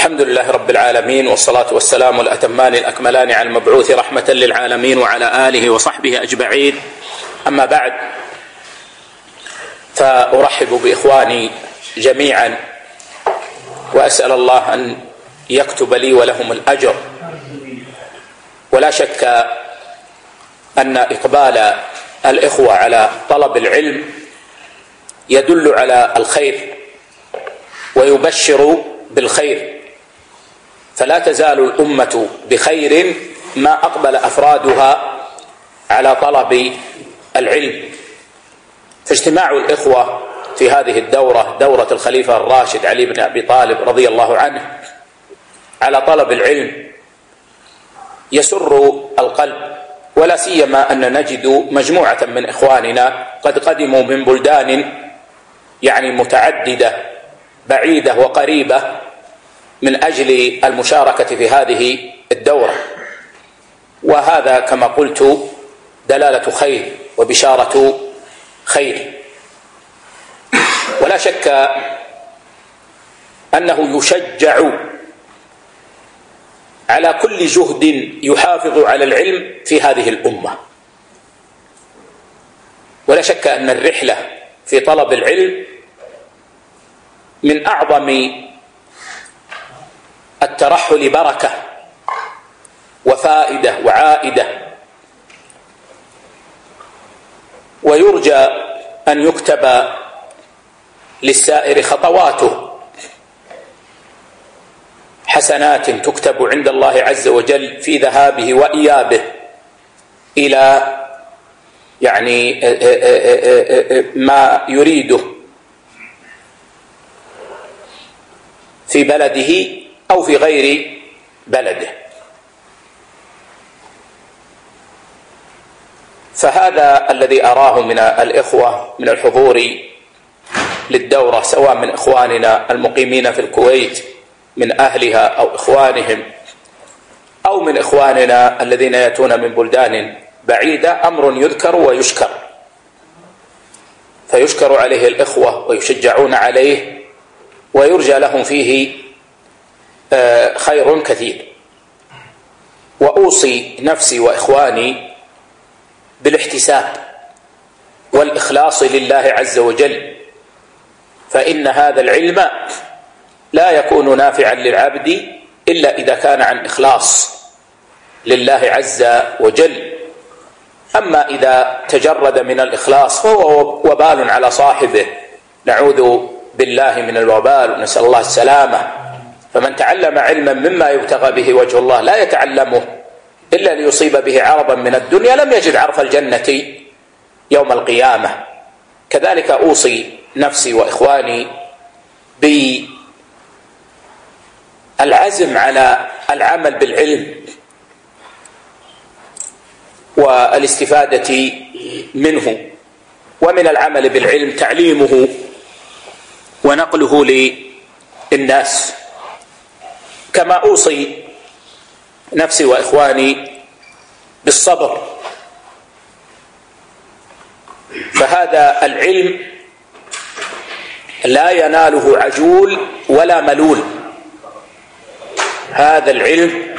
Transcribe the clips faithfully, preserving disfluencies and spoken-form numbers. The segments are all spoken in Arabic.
الحمد لله رب العالمين، والصلاة والسلام الأتمان الأكملان على المبعوث رحمة للعالمين وعلى آله وصحبه أجمعين. أما بعد، فأرحب بإخواني جميعا وأسأل الله أن يكتب لي ولهم الأجر. ولا شك أن إقبال الإخوة على طلب العلم يدل على الخير ويبشر بالخير، فلا تزال الأمة بخير ما أقبل أفرادها على طلب العلم. فاجتماع الإخوة في هذه الدورة، دورة الخليفة الراشد علي بن أبي طالب رضي الله عنه، على طلب العلم يسر القلب، ولا سيما أن نجد مجموعة من إخواننا قد قدموا من بلدان يعني متعددة بعيدة وقريبة من أجل المشاركة في هذه الدورة، وهذا كما قلت دلالة خير وبشارة خير. ولا شك أنه يشجع على كل جهد يحافظ على العلم في هذه الأمة. ولا شك أن الرحلة في طلب العلم من أعظم الترحل بركة وفائدة وعائدة، ويرجى أن يكتب للسائر خطواته حسنات تكتب عند الله عز وجل في ذهابه وإيابه إلى يعني ما يريده في بلده أو في غير بلده. فهذا الذي أراه من الإخوة من الحضور للدورة، سواء من إخواننا المقيمين في الكويت من أهلها أو إخوانهم، أو من إخواننا الذين يأتون من بلدان بعيدة، أمر يذكر ويشكر، فيشكر عليه الإخوة ويشجعون عليه، ويرجى لهم فيه خير كثير. وأوصي نفسي وإخواني بالاحتساب والإخلاص لله عز وجل، فإن هذا العلم لا يكون نافعا للعبد إلا إذا كان عن إخلاص لله عز وجل. أما إذا تجرد من الإخلاص فهو وبال على صاحبه، نعوذ بالله من الوبال ونسأل الله السلامة. فمن تعلم علما مما يبتغى به وجه الله لا يتعلمه إلا ليصيب به عرضا من الدنيا لم يجد عرف الجنة يوم القيامة. كذلك أوصي نفسي وإخواني بالعزم على العمل بالعلم والاستفادة منه، ومن العمل بالعلم تعليمه ونقله للناس. كما أوصي نفسي وإخواني بالصبر، فهذا العلم لا يناله عجول ولا ملول. هذا العلم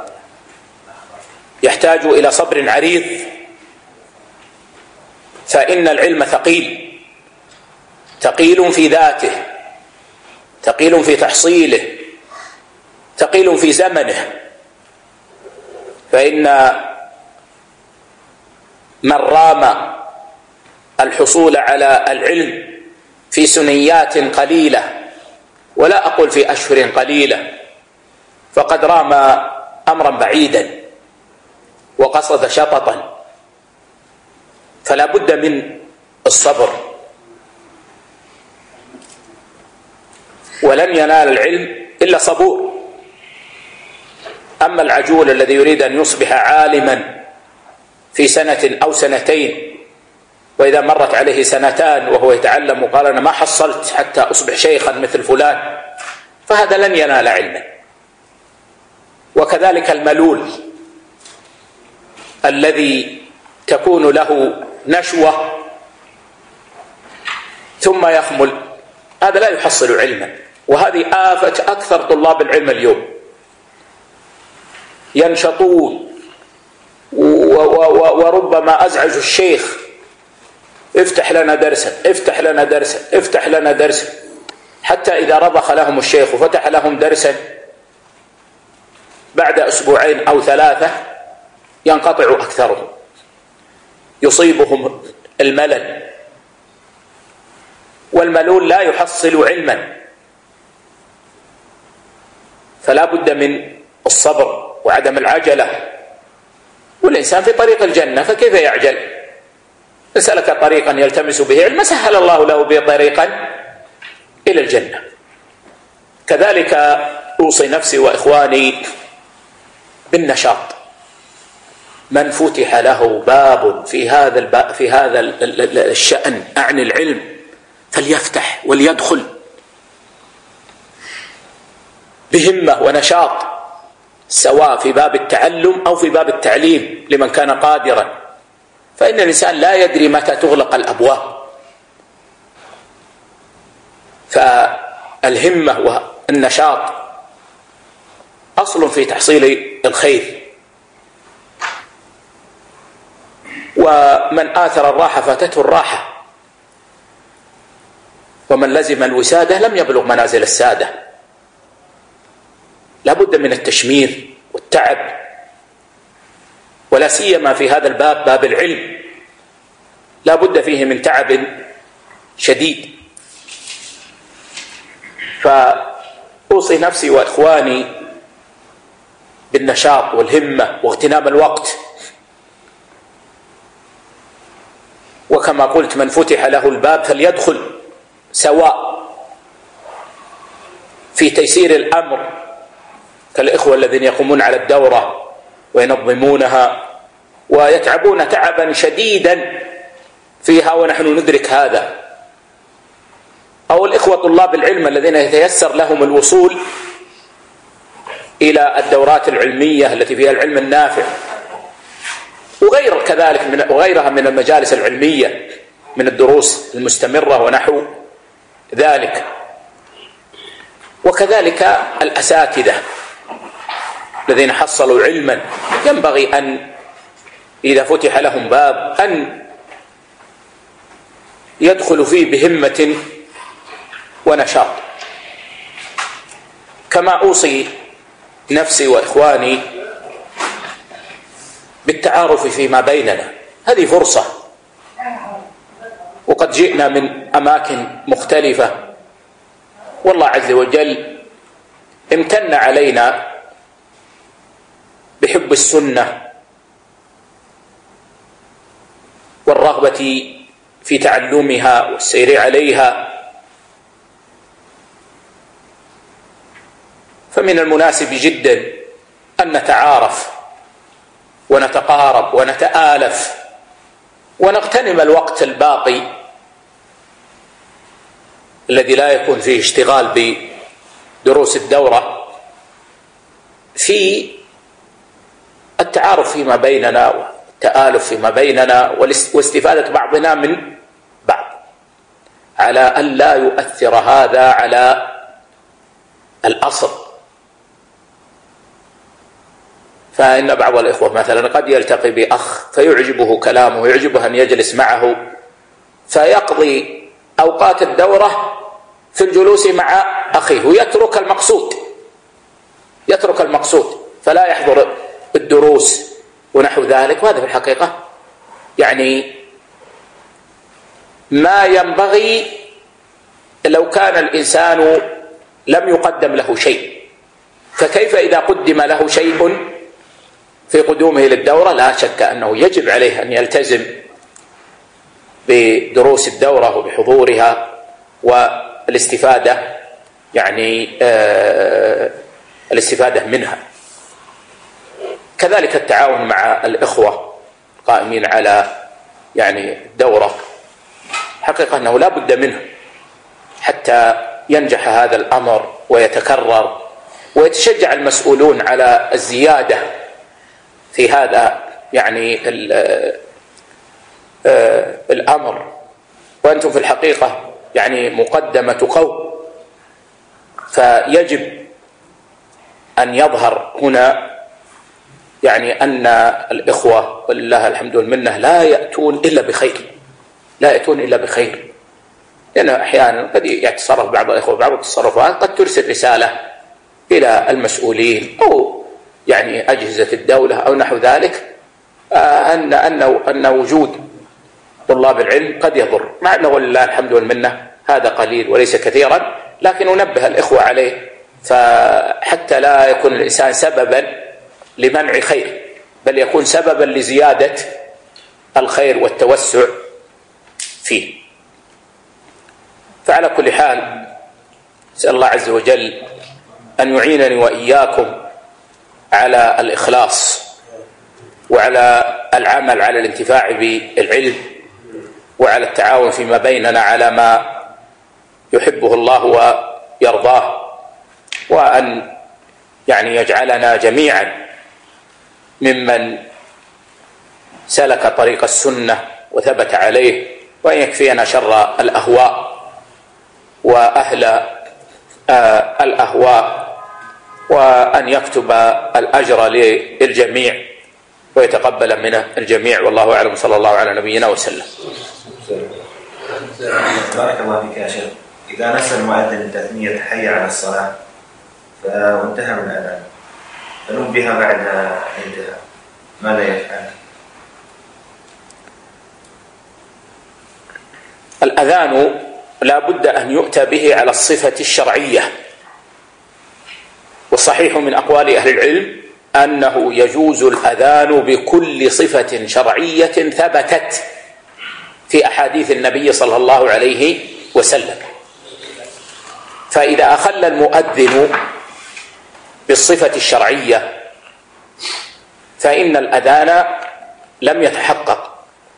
يحتاج إلى صبر عريض، فإن العلم ثقيل، ثقيل في ذاته، ثقيل في تحصيله، ثقيل في زمنه. فإن من رام الحصول على العلم في سنيات قليلة، ولا أقول في أشهر قليلة، فقد رام أمرا بعيدا وقصد شططا. فلا بد من الصبر، ولن ينال العلم إلا صبور. أما العجول الذي يريد أن يصبح عالما في سنة أو سنتين، وإذا مرت عليه سنتان وهو يتعلم وقال أنا ما حصلت حتى أصبح شيخا مثل فلان، فهذا لن ينال علما. وكذلك الملول الذي تكون له نشوة ثم يخمل، هذا لا يحصل علما وهذه آفة أكثر طلاب العلم اليوم، ينشطون وربما أزعج الشيخ: افتح لنا درسا افتح لنا درسا افتح لنا درسا، حتى إذا رضخ لهم الشيخ وفتح لهم درسا بعد أسبوعين أو ثلاثة ينقطع أكثرهم، يصيبهم الملل، والملول لا يحصل علما. فلا بد من الصبر وعدم العجلة، والإنسان في طريق الجنة فكيف يعجل؟ إن سلك طريقا يلتمس به علما سهل الله له به طريقا إلى الجنة. كذلك أوصي نفسي وإخواني بالنشاط. من فتح له باب في هذا الباب في هذا الشأن أعني العلم فليفتح وليدخل بهمة ونشاط، سواء في باب التعلم أو في باب التعليم لمن كان قادرا، فإن الإنسان لا يدري متى تغلق الأبواب. فالهمة والنشاط أصل في تحصيل الخير، ومن آثر الراحة فاتته الراحة، ومن لزم الوسادة لم يبلغ منازل السادة. لا بد من التشمير والتعب، ولا سيما في هذا الباب، باب العلم، لا بد فيه من تعب شديد. فأوصي نفسي وإخواني بالنشاط والهمة واغتنام الوقت. وكما قلت: من فتح له الباب فليدخل، سواء في تيسير الأمر كالإخوة الذين يقومون على الدورة وينظمونها ويتعبون تعبا شديدا فيها ونحن ندرك هذا، أو الإخوة طلاب العلم الذين يتيسر لهم الوصول إلى الدورات العلمية التي فيها العلم النافع، وغير كذلك من وغيرها من المجالس العلمية من الدروس المستمرة ونحو ذلك. وكذلك الأساتذة الذين حصلوا علما ينبغي أن إذا فتح لهم باب أن يدخلوا فيه بهمة ونشاط. كما أوصي نفسي وإخواني بالتعارف فيما بيننا. هذه فرصة، وقد جئنا من أماكن مختلفة، والله عز وجل امتن علينا بحب السنة والرغبة في تعلمها والسير عليها. فمن المناسب جدا أن نتعارف ونتقارب ونتآلف ونغتنم الوقت الباقي الذي لا يكون فيه اشتغال بدروس الدورة في التعارف فيما بيننا والتآلف فيما بيننا واستفادة بعضنا من بعض، على أن لا يؤثر هذا على الأصل. فإن بعض الإخوة مثلا قد يلتقي بأخ فيعجبه كلامه ويعجبه أن يجلس معه، فيقضي أوقات الدورة في الجلوس مع أخيه ويترك المقصود يترك المقصود فلا يحضر الدروس ونحو ذلك. وهذا في الحقيقة يعني ما ينبغي لو كان الإنسان لم يقدم له شيء، فكيف إذا قدم له شيء في قدومه للدورة؟ لا شك أنه يجب عليه أن يلتزم بدروس الدورة وبحضورها والاستفادة يعني آه الاستفادة منها. كذلك التعاون مع الإخوة القائمين على يعني الدورة، حقيقة أنه لا بد منه حتى ينجح هذا الأمر ويتكرر، ويتشجع المسؤولون على الزيادة في هذا يعني الأمر. وأنتم في الحقيقة يعني مقدمة قوم، فيجب أن يظهر هنا يعني أن الإخوة ولله الحمد والمنة لا يأتون إلا بخير، لا يأتون إلا بخير، لأنه أحيانا قد يتصرف بعض الإخوة بعض التصرفات قد ترسل رسالة إلى المسؤولين أو يعني أجهزة الدولة أو نحو ذلك أن أن أن وجود طلاب العلم قد يضر، مع أنه ولله الحمد والمنة هذا قليل وليس كثيرا، لكن ننبه الإخوة عليه فحتى لا يكون الإنسان سببا لمنع خير، بل يكون سببا لزيادة الخير والتوسع فيه. فعلى كل حال أسأل الله عز وجل أن يعينني وإياكم على الإخلاص وعلى العمل على الانتفاع بالعلم وعلى التعاون فيما بيننا على ما يحبه الله ويرضاه، وأن يعني يجعلنا جميعا ممن سلك طريق السنة وثبت عليه، وأن يكفينا شر الأهواء وأهل آه الأهواء، وأن يكتب الأجر للجميع ويتقبل منه الجميع، والله أعلم. صلى الله على نبينا وسلم. بارك الله فيك يا شيخ. إذا نسى المؤذن تثنية حي على الصلاة وانتهى من الأذان فنبه بعد انتهى، ماذا يفعل؟ الأذان لا بد أن يؤتى به على الصفة الشرعية، والصحيح من أقوال أهل العلم أنه يجوز الأذان بكل صفة شرعية ثبتت في أحاديث النبي صلى الله عليه وسلم. فإذا أخل المؤذن بالصفة الشرعية فإن الأذان لم يتحقق،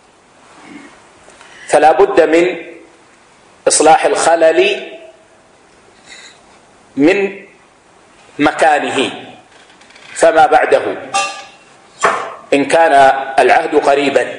فلا بد من إصلاح الخلل من مكانه فما بعده، إن كان العهد قريبا،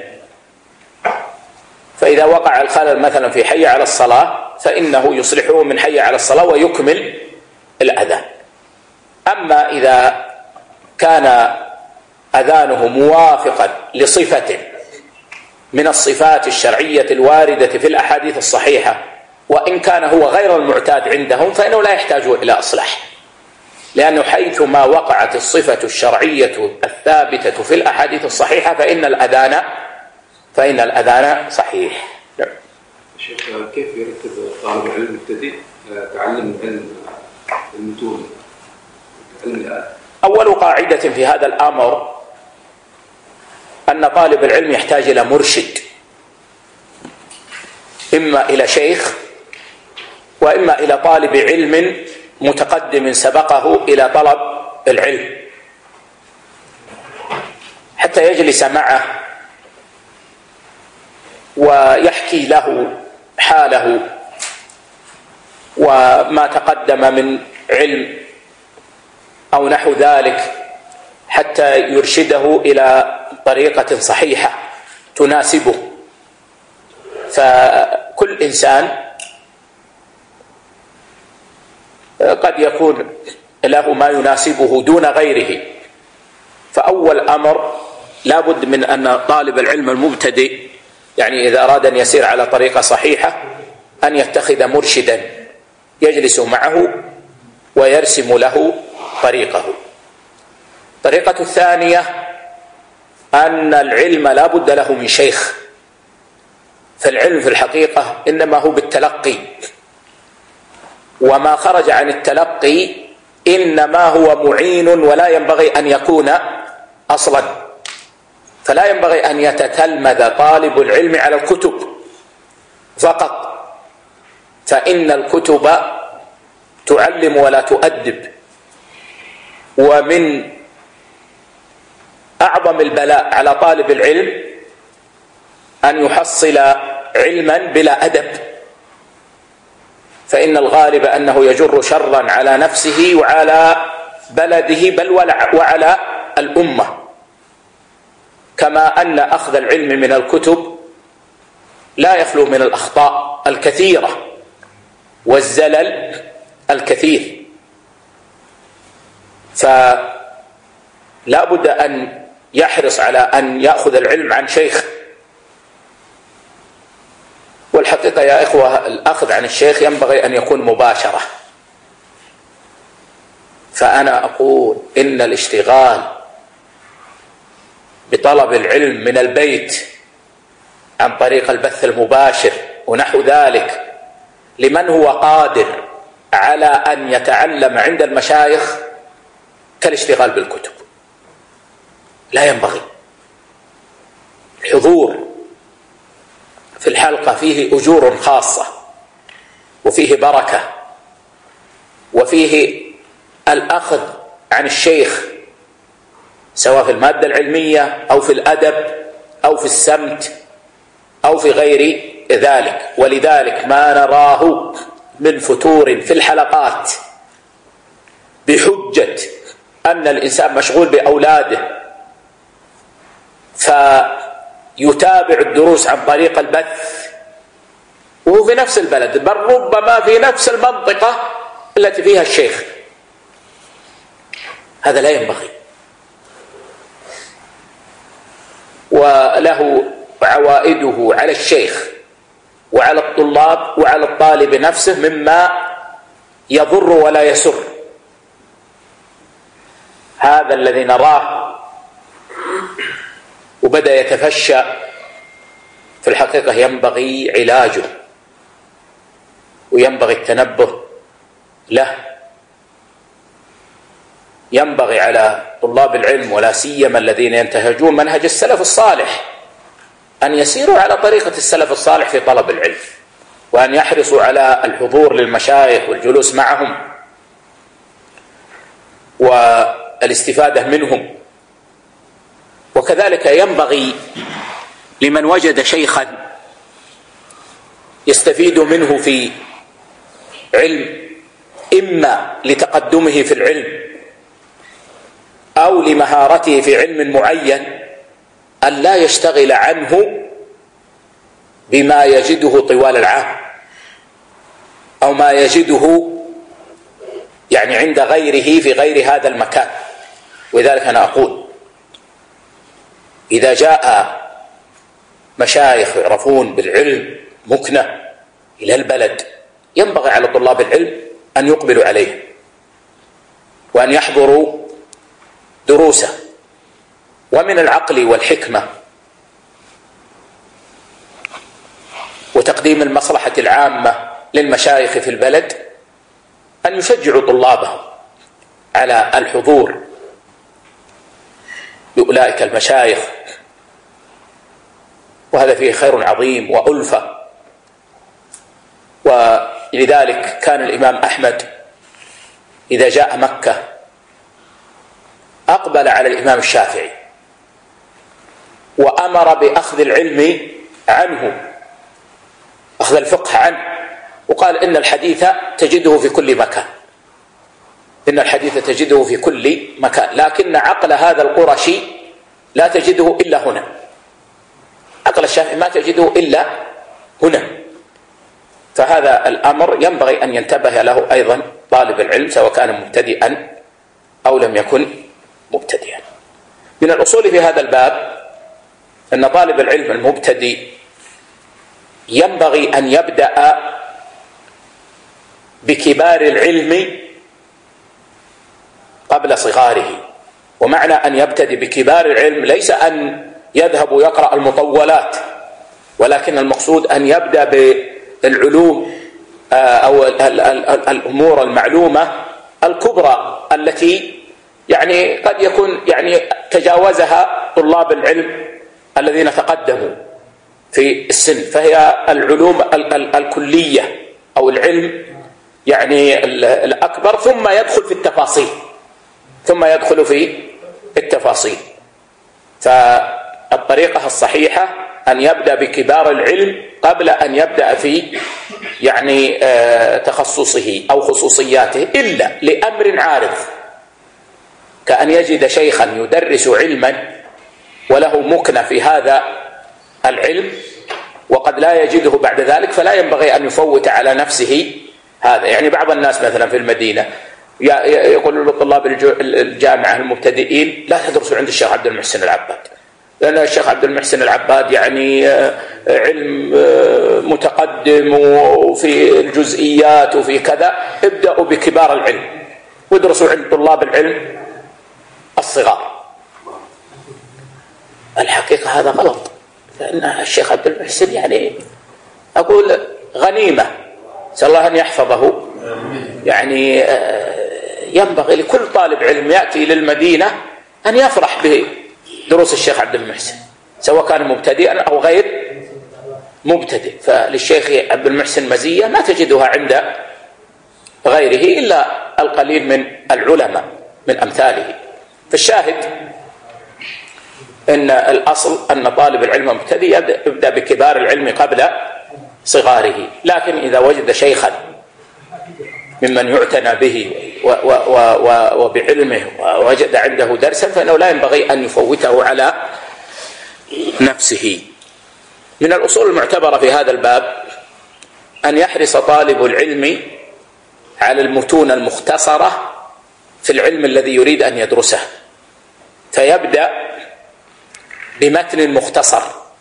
فإذا وقع الخلل مثلا في حي على الصلاة فإنه يصلحه من حي على الصلاة ويكمل الأذان. أما إذا كان أذانه موافقا لصفة من الصفات الشرعية الواردة في الأحاديث الصحيحة، وإن كان هو غير المعتاد عندهم، فإنه لا يحتاج إلى إصلاح، لأنه حيثما وقعت الصفة الشرعية الثابتة في الأحاديث الصحيحة فإن الأذان فإن الأذان صحيح. نعم. شيخ، كيف يرتب طالب العلم المبتدئ تعلم علم المتون؟ أول قاعدة في هذا الأمر أن طالب العلم يحتاج إلى مرشد، إما إلى شيخ وإما إلى طالب علم متقدم سبقه إلى طلب العلم، حتى يجلس معه ويحكي له حاله وما تقدم من علم أو نحو ذلك، حتى يرشده إلى طريقة صحيحة تناسبه. فكل إنسان قد يكون له ما يناسبه دون غيره، فأول أمر لا بد من أن طالب العلم المبتدئ يعني إذا أراد أن يسير على طريقة صحيحة أن يتخذ مرشدا يجلس معه ويرسم له طريقه. الطريقة الثانية أن العلم لا بد له من شيخ، فالعلم في الحقيقة إنما هو بالتلقي، وما خرج عن التلقي إنما هو معين ولا ينبغي أن يكون أصلا. فلا ينبغي أن يتتلمذ طالب العلم على الكتب فقط، فإن الكتب تعلم ولا تؤدب، ومن أعظم البلاء على طالب العلم أن يحصل علما بلا أدب، فإن الغالب أنه يجر شرا على نفسه وعلى بلده بل وعلى الأمة، كما أن أخذ العلم من الكتب لا يخلو من الأخطاء الكثيرة والزلل الكثير. فلا بد أن يحرص على أن يأخذ العلم عن شيخ. والحقيقة يا إخوة الأخذ عن الشيخ ينبغي أن يكون مباشرة. فأنا أقول إن الاشتغال بطلب العلم من البيت عن طريق البث المباشر ونحو ذلك لمن هو قادر على أن يتعلم عند المشايخ كالاشتغال بالكتب، لا ينبغي. الحضور في الحلقة فيه أجور خاصة وفيه بركة وفيه الأخذ عن الشيخ سواء في المادة العلمية أو في الأدب أو في السمت أو في غير ذلك. ولذلك ما نراه من فتور في الحلقات بحجة أن الإنسان مشغول بأولاده فيتابع الدروس عن طريق البث وهو في نفس البلد، بل ربما في نفس المنطقة التي فيها الشيخ. هذا لا ينبغي، وله عوائده على الشيخ وعلى الطلاب وعلى الطالب نفسه مما يضر ولا يسر. هذا الذي نراه وبدأ يتفشى في الحقيقة ينبغي علاجه وينبغي التنبه له. ينبغي على طلاب العلم ولا سيما الذين ينتهجون منهج السلف الصالح أن يسيروا على طريقة السلف الصالح في طلب العلم، وأن يحرصوا على الحضور للمشايخ والجلوس معهم والاستفادة منهم. وكذلك ينبغي لمن وجد شيخا يستفيد منه في علم، إما لتقدمه في العلم أو لمهارته في علم معين، أن لا يشتغل عنه بما يجده طوال العام أو ما يجده يعني عند غيره في غير هذا المكان. ولذلك أنا أقول إذا جاء مشايخ يعرفون بالعلم مكنة إلى البلد ينبغي على طلاب العلم أن يقبلوا عليه وأن يحضروا دروسه. ومن العقل والحكمة وتقديم المصلحة العامة للمشايخ في البلد أن يشجعوا طلابهم على الحضور لأولئك المشايخ، وهذا فيه خير عظيم وألفة. ولذلك كان الإمام أحمد إذا جاء مكة أقبل على الإمام الشافعي وأمر بأخذ العلم عنه، أخذ الفقه عنه، وقال إن الحديث تجده في كل مكان، إن الحديث تجده في كل مكان، لكن عقل هذا القرشي لا تجده إلا هنا، عقل الشافعي ما تجده إلا هنا. فهذا الأمر ينبغي أن ينتبه له أيضا طالب العلم سواء كان مبتدئا أو لم يكن مبتدئا. من الأصول في هذا الباب أن طالب العلم المبتدئ ينبغي أن يبدأ بكبار العلم قبل صغاره. ومعنى أن يبتدئ بكبار العلم ليس أن يذهب ويقرأ المطولات، ولكن المقصود أن يبدأ بالعلوم أو الأمور المعلومة الكبرى التي يعني قد يكون يعني تجاوزها طلاب العلم الذين تقدموا في السن، فهي العلوم الكلية أو العلم يعني الأكبر، ثم يدخل في التفاصيل ثم يدخل في التفاصيل. فالطريقة الصحيحة أن يبدأ بكبار العلم قبل أن يبدأ في يعني تخصصه أو خصوصياته، إلا لأمر عارض كأن يجد شيخا يدرس علما وله مكنة في هذا العلم وقد لا يجده بعد ذلك، فلا ينبغي أن يفوت على نفسه هذا. يعني بعض الناس مثلا في المدينة يقول لطلاب الجامعة المبتدئين لا تدرسوا عند الشيخ عبد المحسن العباد، لأن الشيخ عبد المحسن العباد يعني علم متقدم وفي الجزئيات وفي كذا، ابدأوا بكبار العلم وادرسوا عند طلاب العلم الصغار. الحقيقة هذا غلط، لأن الشيخ عبد المحسن يعني أقول غنيمة، نسأل الله أن يحفظه. يعني ينبغي لكل طالب علم يأتي للمدينة أن يفرح بدروس الشيخ عبد المحسن، سواء كان مبتدئا أو غير مبتدئ. فللشيخ عبد المحسن مزية ما تجدها عند غيره إلا القليل من العلماء من أمثاله. فالشاهد أن الأصل أن طالب العلم المبتدئ يبدأ بكبار العلم قبل صغاره، لكن إذا وجد شيخا ممن يعتنى به وبعلمه ووجد عنده درسا فإنه لا ينبغي أن يفوته على نفسه. من الأصول المعتبرة في هذا الباب أن يحرص طالب العلم على المتون المختصرة في العلم الذي يريد أن يدرسه، فيبدأ بمتن مختصر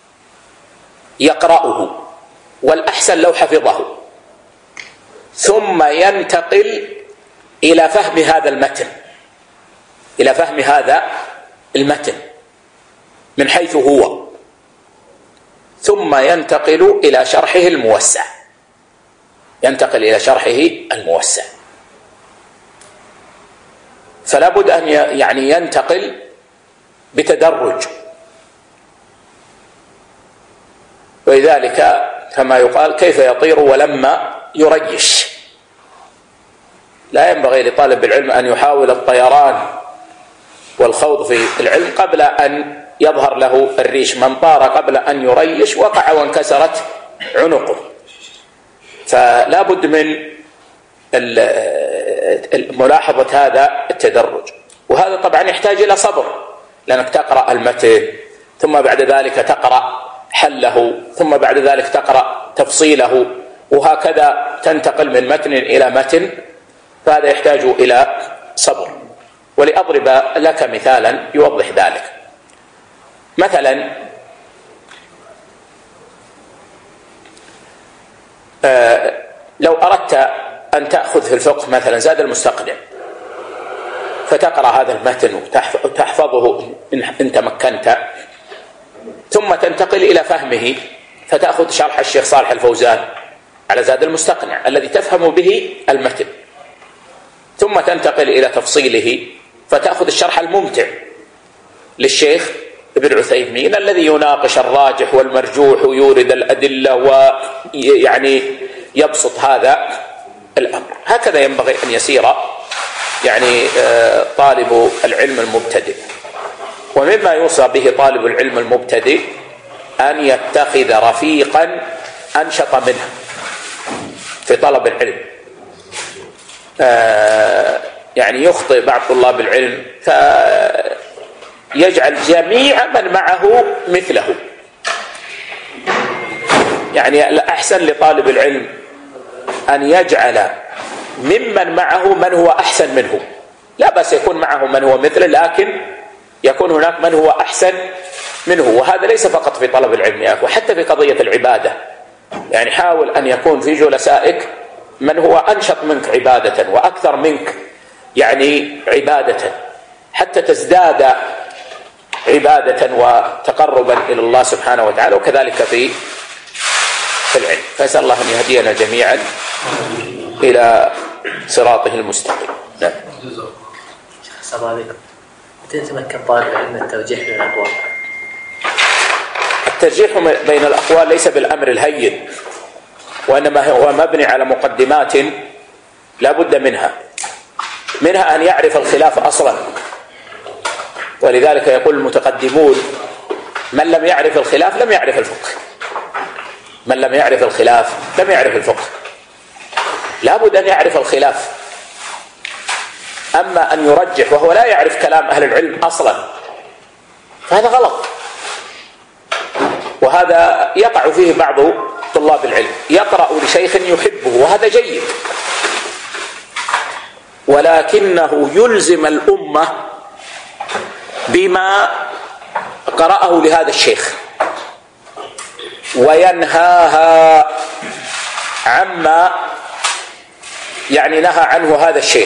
يقرأه، والأحسن لو حفظه، ثم ينتقل إلى فهم هذا المتن إلى فهم هذا المتن من حيث هو، ثم ينتقل إلى شرحه الموسع ينتقل إلى شرحه الموسع فلا بد أن يعني ينتقل بتدرج. ولذلك كما يقال كيف يطير ولما يريش، لا ينبغي لطالب العلم أن يحاول الطيران والخوض في العلم قبل أن يظهر له الريش. من طار قبل أن يريش وقع وانكسرت عنقه. فلا بد من ملاحظة هذا التدرج، وهذا طبعا يحتاج إلى صبر، لأنك تقرأ المتن ثم بعد ذلك تقرأ حله ثم بعد ذلك تقرأ تفصيله، وهكذا تنتقل من متن إلى متن، فهذا يحتاج إلى صبر. ولأضرب لك مثالا يوضح ذلك. مثلا آه لو أردت أن تأخذ في الفقه مثلا زاد المستقنع، فتقرأ هذا المتن وتحفظه إن تمكنت، ثم تنتقل إلى فهمه فتأخذ شرح الشيخ صالح الفوزان على زاد المستقنع الذي تفهم به المتن، ثم تنتقل إلى تفصيله فتأخذ الشرح الممتع للشيخ ابن عثيمين الذي يناقش الراجح والمرجوح ويورد الأدلة ويعني يبسط هذا الأمر. هكذا ينبغي أن يسير يعني طالب العلم المبتدئ. ومما يوصى به طالب العلم المبتدئ أن يتخذ رفيقا أنشط منه في طلب العلم. يعني يخطئ بعض طلاب العلم فيجعل جميع من معه مثله. يعني الأحسن لطالب العلم أن يجعل ممن معه من هو أحسن منه. لا بس يكون معه من هو مثله، لكن يكون هناك من هو أحسن منه. وهذا ليس فقط في طلب العلم يا أخوة، حتى في قضية العبادة. يعني حاول أن يكون في جلسائك من هو أنشط منك عبادة وأكثر منك يعني عبادة، حتى تزداد عبادة وتقربا إلى الله سبحانه وتعالى. وكذلك في في العلم. فأسأل الله أن يهدينا جميعا إلى صراطه المستقيم. نعم. السلام عليكم. متى يتمكن طالب العلم الترجيح بين الأقوال؟ الترجيح بين الأقوال ليس بالأمر الهين، وإنما هو مبني على مقدمات لا بد منها منها أن يعرف الخلاف أصلا. ولذلك يقول المتقدمون من لم يعرف الخلاف لم يعرف الفقه. من لم يعرف الخلاف لم يعرف الفقه. لا بد أن يعرف الخلاف. أما أن يرجح وهو لا يعرف كلام أهل العلم أصلا فهذا غلط. وهذا يقع فيه بعض طلاب العلم، يقرأ لشيخ يحبه وهذا جيد، ولكنه يلزم الأمة بما قرأه لهذا الشيخ وينهاها عما يعني نهى عنه هذا الشيخ،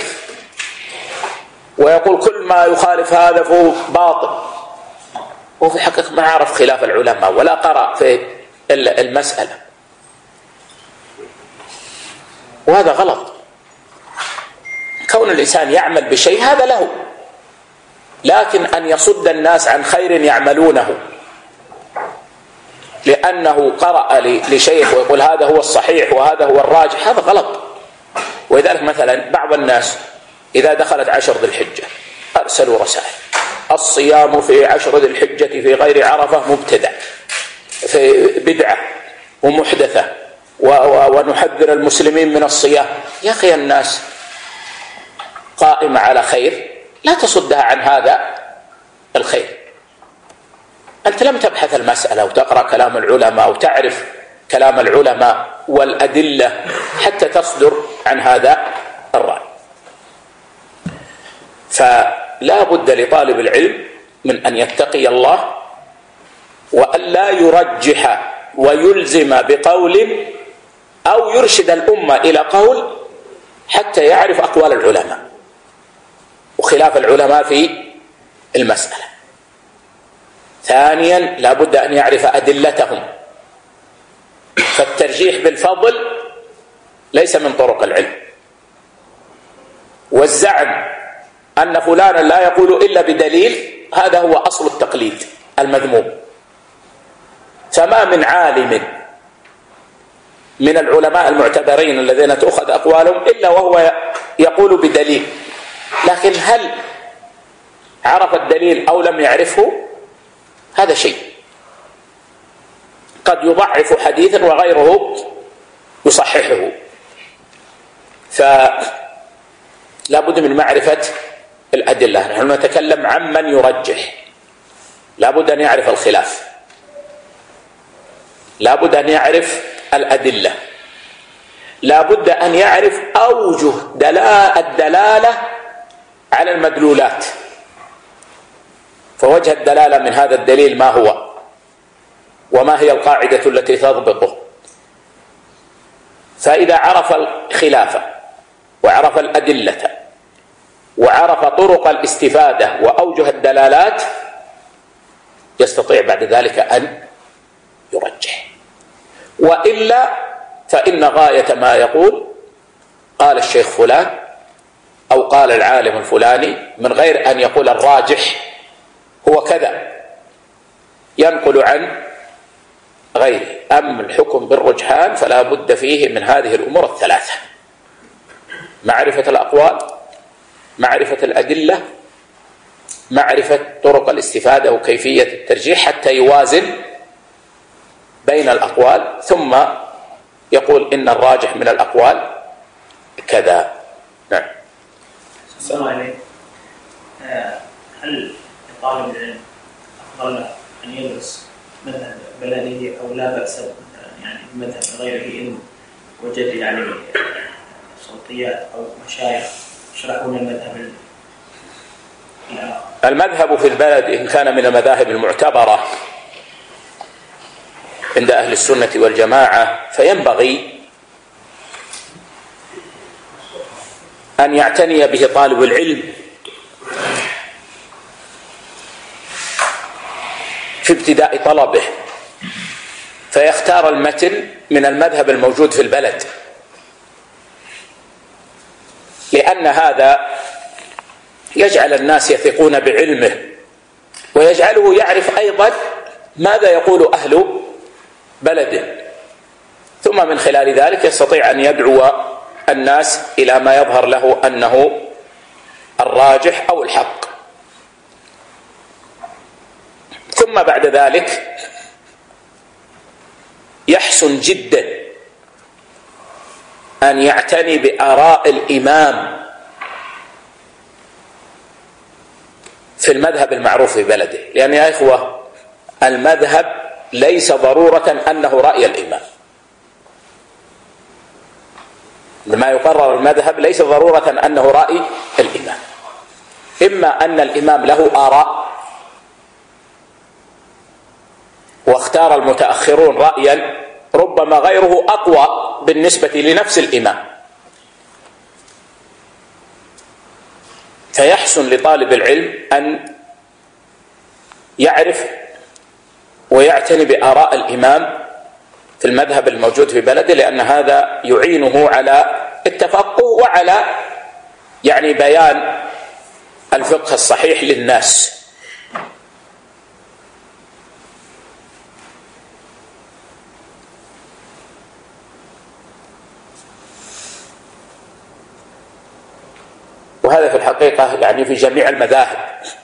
ويقول كل ما يخالف هذا فهو باطل، وفي الحقيقة ما عرف خلاف العلماء ولا قرأ في المسألة، وهذا غلط. كون الإنسان يعمل بشيء هذا له، لكن أن يصد الناس عن خير يعملونه لأنه قرأ لشيخ ويقول هذا هو الصحيح وهذا هو الراجح، هذا غلط. ولذلك مثلا بعض الناس إذا دخلت عشر ذي الحجة أرسلوا رسائل: الصيام في عشر ذي الحجة في غير عرفة مبتدع، في بدعة ومحدثة، ونحذر المسلمين من الصيام. يا أخي الناس قائمة على خير، لا تصدها عن هذا الخير. أنت لم تبحث المسألة وتقرأ كلام العلماء وتعرف كلام العلماء والأدلة حتى تصدر عن هذا الرأي. فلا بد لطالب العلم من أن يتقي الله وأن لا يرجح ويلزم بقول أو يرشد الأمة إلى قول حتى يعرف أقوال العلماء وخلاف العلماء في المسألة. ثانيا لا بد أن يعرف أدلتهم، فالترجيح بالفضل ليس من طرق العلم، والزعم أن فلانا لا يقول إلا بدليل هذا هو أصل التقليد المذموم. فما من عالم من العلماء المعتبرين الذين تؤخذ أقوالهم إلا وهو يقول بدليل، لكن هل عرف الدليل أو لم يعرفه هذا شيء. قد يضعف حديثا وغيره يصححه. فلا بد من معرفة الأدلة. نحن نتكلم عن من يرجح، لا بد أن يعرف الخلاف، لا بد أن يعرف الأدلة، لا بد أن يعرف أوجه الدلالة على المدلولات. فوجه الدلالة من هذا الدليل ما هو، وما هي القاعدة التي تضبطه. فإذا عرف الخلاف وعرف الأدلة وعرف طرق الاستفادة وأوجه الدلالات يستطيع بعد ذلك أن يرجح. وإلا فإن غاية ما يقول قال الشيخ فلان أو قال العالم الفلاني من غير أن يقول الراجح هو كذا، ينقل عن غيره. أما الحكم بالرجحان فلا بد فيه من هذه الأمور الثلاثة: معرفة الأقوال، معرفة الأدلة، معرفة طرق الاستفادة وكيفية الترجيح حتى يوازن بين الأقوال، ثم يقول إن الراجح من الأقوال كذا. نعم. السلام عليكم. هل طالب العلم أفضل له أن يدرس مذهب بلده أو لا بأس يعني مذهب غيره إن وجد يعني صوتيات أو مشايخ يشرحون المذهب الآخر؟ المذهب في البلد إن كان من المذاهب المعتبرة عند أهل السنة والجماعة فينبغي أن يعتني به طالب العلم في ابتداء طلبه، فيختار المتن من المذهب الموجود في البلد، لأن هذا يجعل الناس يثقون بعلمه ويجعله يعرف أيضا ماذا يقول أهل بلده، ثم من خلال ذلك يستطيع أن يدعو الناس إلى ما يظهر له أنه الراجح أو الحق. ثم بعد ذلك يحسن جدا أن يعتني بآراء الإمام في المذهب المعروف في بلده، لأن يا إخوة المذهب ليس ضرورة أنه رأي الإمام، لما يقرر المذهب ليس ضرورة أنه رأي الإمام، إما أن الإمام له آراء واختار المتأخرون رأيا ربما غيره أقوى بالنسبة لنفس الإمام، فيحسن لطالب العلم أن يعرف ويعتني بآراء الإمام في المذهب الموجود في بلده، لأن هذا يعينه على التفقه وعلى يعني بيان الفقه الصحيح للناس. وهذا في الحقيقة يعني في جميع المذاهب،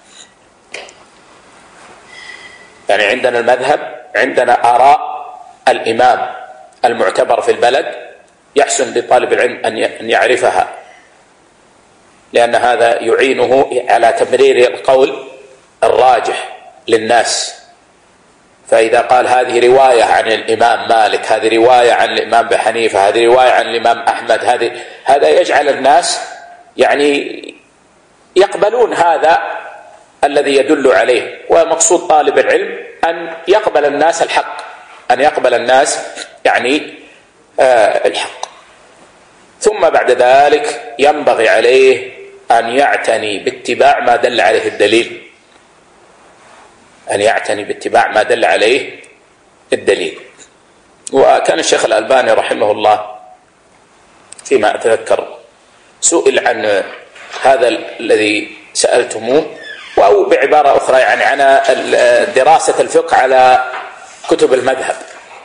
يعني عندنا المذهب، عندنا آراء الإمام المعتبر في البلد، يحسن لطالب العلم أن يعرفها، لأن هذا يعينه على تمرير القول الراجح للناس. فإذا قال هذه رواية عن الإمام مالك، هذه رواية عن الإمام أبي حنيفة، هذه رواية عن الإمام أحمد، هذه هذا يجعل الناس يعني يقبلون هذا الذي يدل عليه. ومقصود طالب العلم أن يقبل الناس الحق، أن يقبل الناس يعني آه الحق. ثم بعد ذلك ينبغي عليه أن يعتني باتباع ما دل عليه الدليل، أن يعتني باتباع ما دل عليه الدليل. وكان الشيخ الألباني رحمه الله فيما أتذكر سئل عن هذا الذي سألتموه، أو بعبارة أخرى يعني عن دراسة الفقه على كتب المذهب،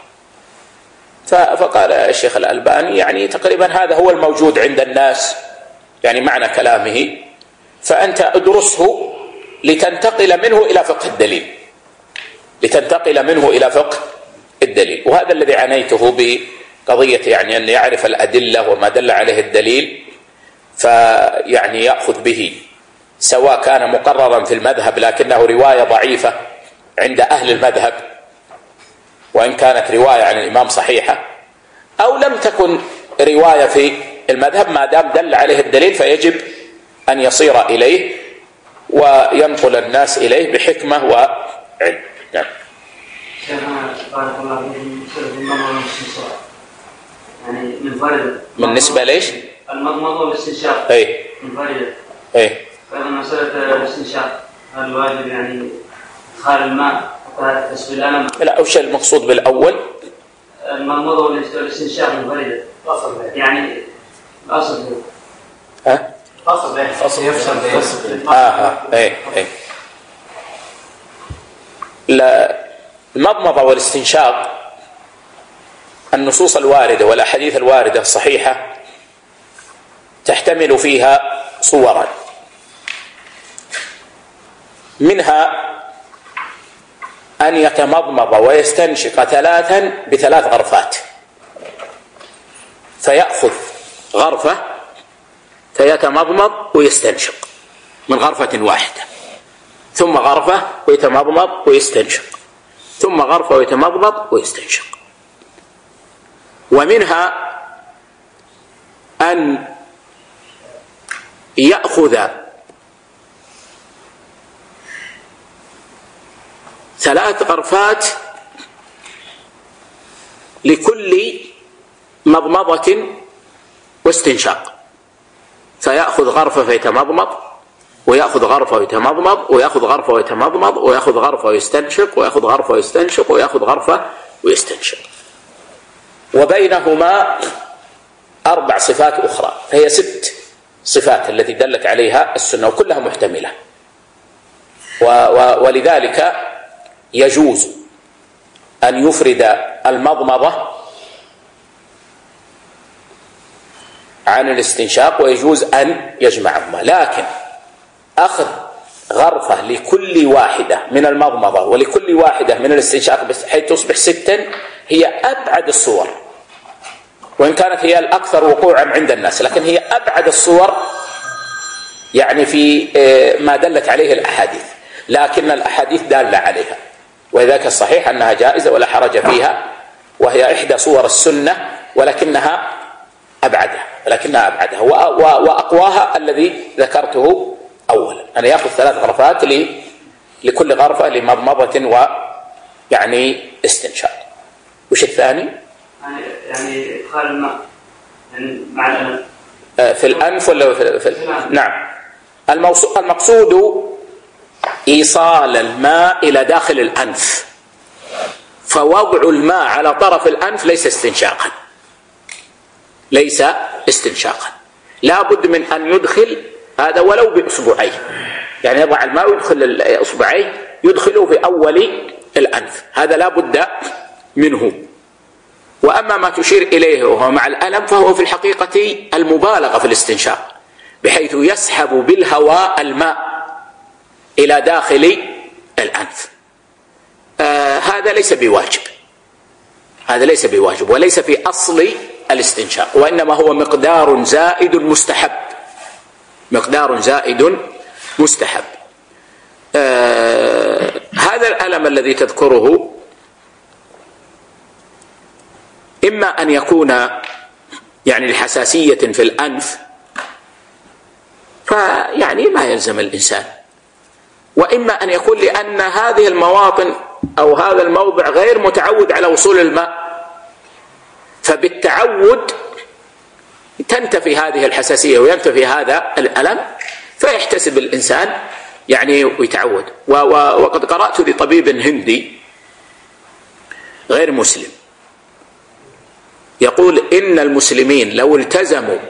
فقال الشيخ الألباني يعني تقريبا هذا هو الموجود عند الناس، يعني معنى كلامه، فأنت ادرسه لتنتقل منه إلى فقه الدليل، لتنتقل منه إلى فقه الدليل. وهذا الذي عنيته بقضية يعني أن يعرف الأدلة وما دل عليه الدليل، فيعني يأخذ به، سواء كان مقررا في المذهب لكنه رواية ضعيفة عند أهل المذهب، وإن كانت رواية عن الإمام صحيحة، أو لم تكن رواية في المذهب، ما دام دل عليه الدليل فيجب أن يصير إليه وينقل الناس إليه بحكمة وعلم. نعم. بارك الله فيكم. يعني منفرد بالنسبة ليش؟ المضمضة والاستنشاق. أي. منفردة. أي. فإذا مسألة الاستنشاق هل الواجب يعني إدخال الماء حتى تسوي الألم؟ لا، وش المقصود بالأول؟ المضمضة والاستنشاق منفردة. فصل يعني أصل. ها؟ فصل به. فصل يفصل به. آه آه. أي أي. لا، المضمضة والاستنشاق النصوص الواردة والأحاديث الواردة الصحيحة تحتمل فيها صورا، منها أن يتمضمض ويستنشق ثلاثا بثلاث غرفات، فيأخذ غرفة فيتمضمض ويستنشق من غرفة واحدة، ثم غرفة ويتمضمض ويستنشق، ثم غرفة ويتمضمض ويستنشق. ومنها أن يأخذ ثلاث غرفات لكل مضمضة واستنشاق، فيأخذ غرفة فيتمضمض، ويأخذ غرفة ويتمضمض، ويأخذ غرفة ويتمضمض، ويأخذ غرفة ويستنشق، ويأخذ غرفة ويستنشق، ويأخذ غرفة ويستنشق. وبينهما أربع صفات أخرى، فهي ست صفات التي دلت عليها السنة وكلها محتملة. ولذلك يجوز أن يفرد المضمضة عن الاستنشاق، ويجوز أن يجمعهما، لكن أخذ غرفة لكل واحدة من المضمضة ولكل واحدة من الاستنشاق حيث تصبح ستا هي أبعد الصور، وإن كانت هي الأكثر وقوعا عند الناس، لكن هي أبعد الصور يعني في ما دلت عليه الأحاديث، لكن الأحاديث دالة عليها، وذاك الصحيح أنها جائزة ولا حرج فيها، وهي إحدى صور السنة، ولكنها أبعدها، ولكنها أبعدها، وأقواها الذي ذكرته أولا، أن يأخذ ثلاث غرفات لكل غرفة لمضمضة ويعني استنشاق. وش الثاني؟ يعني إدخال الماء يعني مع الأنف في الأنف ولا في, في الأنف؟ نعم. المقصود إيصال الماء إلى داخل الأنف، فوضع الماء على طرف الأنف ليس استنشاقا، ليس استنشاقا، لا بد من أن يدخل هذا ولو بإصبعيه، يعني يضع الماء ويدخل إصبعيه يدخله في أول الأنف، هذا لا بد منه. وأما ما تشير إليه وهو مع الألم فهو في الحقيقة المبالغة في الاستنشاق، بحيث يسحب بالهواء الماء إلى داخل الأنف. آه هذا ليس بواجب، هذا ليس بواجب وليس في أصل الاستنشاق، وإنما هو مقدار زائد مستحب، مقدار زائد مستحب. آه هذا الألم الذي تذكره إما أن يكون يعني الحساسية في الأنف فيعني ما يلزم الإنسان، وإما أن يكون لأن هذه المواطن أو هذا الموضع غير متعود على وصول الماء، فبالتعود تنتفي هذه الحساسية وينتفي هذا الألم، فيحتسب الإنسان يعني ويتعود. وقد قرأت لطبيب هندي غير مسلم يقول إن المسلمين لو التزموا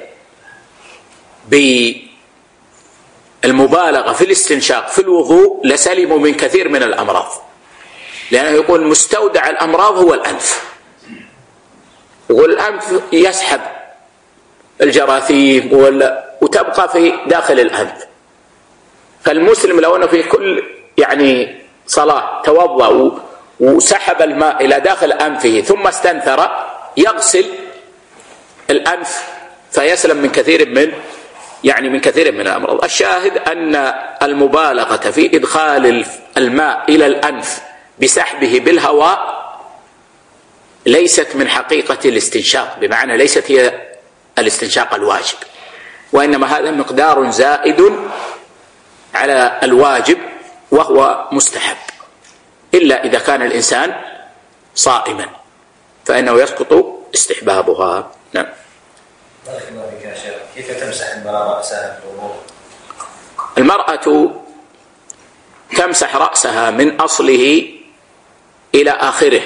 بالمبالغة في الاستنشاق في الوضوء لسلموا من كثير من الأمراض، لأنه يقول مستودع الأمراض هو الأنف، يقول الأنف يسحب الجراثيم وتبقى في داخل الأنف، فالمسلم لو أنه في كل يعني صلاة توضأ وسحب الماء إلى داخل أنفه ثم استنثر يغسل الأنف فيسلم من كثير من يعني من كثير من الأمراض. الشاهد أن المبالغة في إدخال الماء إلى الأنف بسحبه بالهواء ليست من حقيقة الاستنشاق، بمعنى ليست هي الاستنشاق الواجب، وإنما هذا مقدار زائد على الواجب وهو مستحب، إلا إذا كان الإنسان صائما فإنه يسقط استحبابها. نعم. بارك الله فيك يا شيخ، كيف تمسح المرأة رأسها في الوضوء؟ المرأة تمسح رأسها من أصله إلى آخره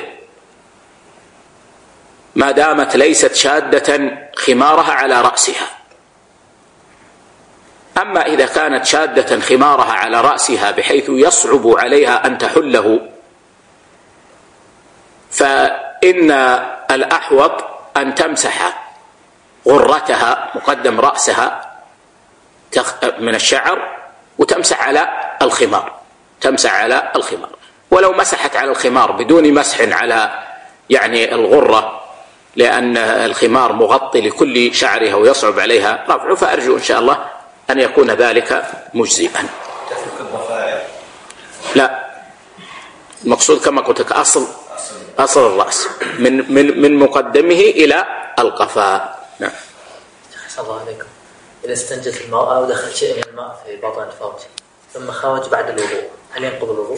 ما دامت ليست شادة خمارها على رأسها. أما إذا كانت شادة خمارها على رأسها بحيث يصعب عليها أن تحله فإن الأحوط أن تمسح غرتها مقدم رأسها من الشعر وتمسح على الخمار، تمسح على الخمار. ولو مسحت على الخمار بدون مسح على يعني الغرة لأن الخمار مغطي لكل شعرها ويصعب عليها رفعه، فأرجو إن شاء الله أن يكون ذلك مجزئا. تفك الضفائر؟ لا، المقصود كما قلت لك أصل أصل الرأس من من من مقدمه إلى القفاء. نعم. أحسن الله عليكم. إذا استنجت المرأة ودخل شيء من الماء في باطن الفرج ثم خرج بعد الوضوء هل ينقض الوضوء؟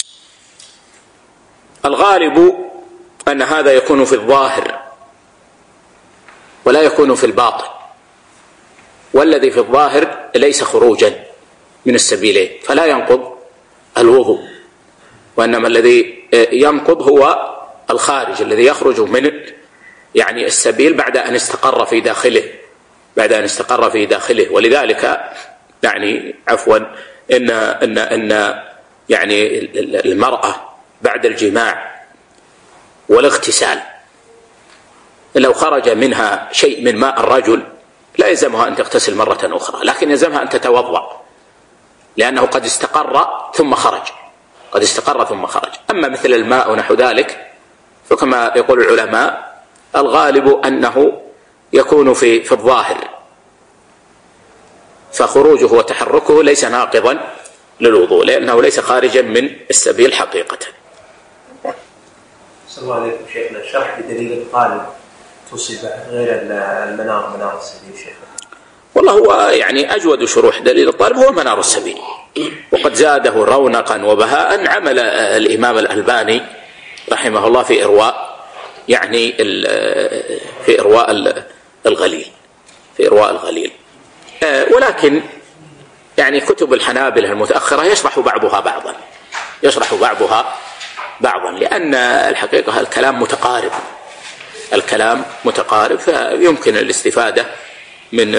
الغالب أن هذا يكون في الظاهر ولا يكون في الباطن، والذي في الظاهر ليس خروجا من السبيلين فلا ينقض الوضوء، وإنما الذي ينقض هو الخارج الذي يخرج من يعني السبيل بعد أن استقر في داخله بعد أن استقر في داخله. ولذلك يعني عفوا إن إن إن يعني المرأة بعد الجماع والاغتسال لو خرج منها شيء من ماء الرجل لا يلزمها أن تغتسل مرة أخرى، لكن يلزمها أن تتوضأ لأنه قد استقر ثم خرج قد استقر ثم خرج. أما مثل الماء ونحو ذلك فكما يقول العلماء الغالب أنه يكون في في الظاهر، فخروجه وتحركه ليس ناقضا للوضوء لأنه ليس خارجا من السبيل حقيقة. صلى الله عليكم شيخنا، الشرح بدليل الطالب تصيب غير المنار منار السبيل شيخ؟ والله هو يعني أجود شروح دليل الطالب هو منار السبيل، وقد زاده رونقا وبهاء عمل الإمام الألباني رحمه الله في إرواء يعني في إرواء الغليل في إرواء الغليل. ولكن يعني كتب الحنابلة المتأخرة يشرح بعضها بعضا يشرح بعضها بعضا لأن الحقيقة الكلام متقارب الكلام متقارب فيمكن الاستفادة من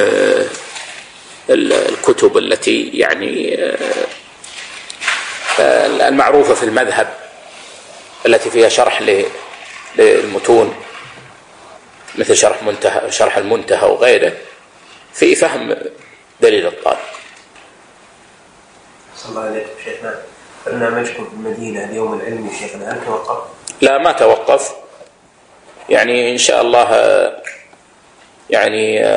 الكتب التي يعني المعروفة في المذهب التي فيها شرح للمتون مثل شرح منتهى شرح المنتهى وغيره في فهم دليل الطالب. صلى الله عليكم شيخنا، برنامجكم في المدينة اليوم العلمي شيخنا هل توقف؟ لا ما توقف، يعني إن شاء الله يعني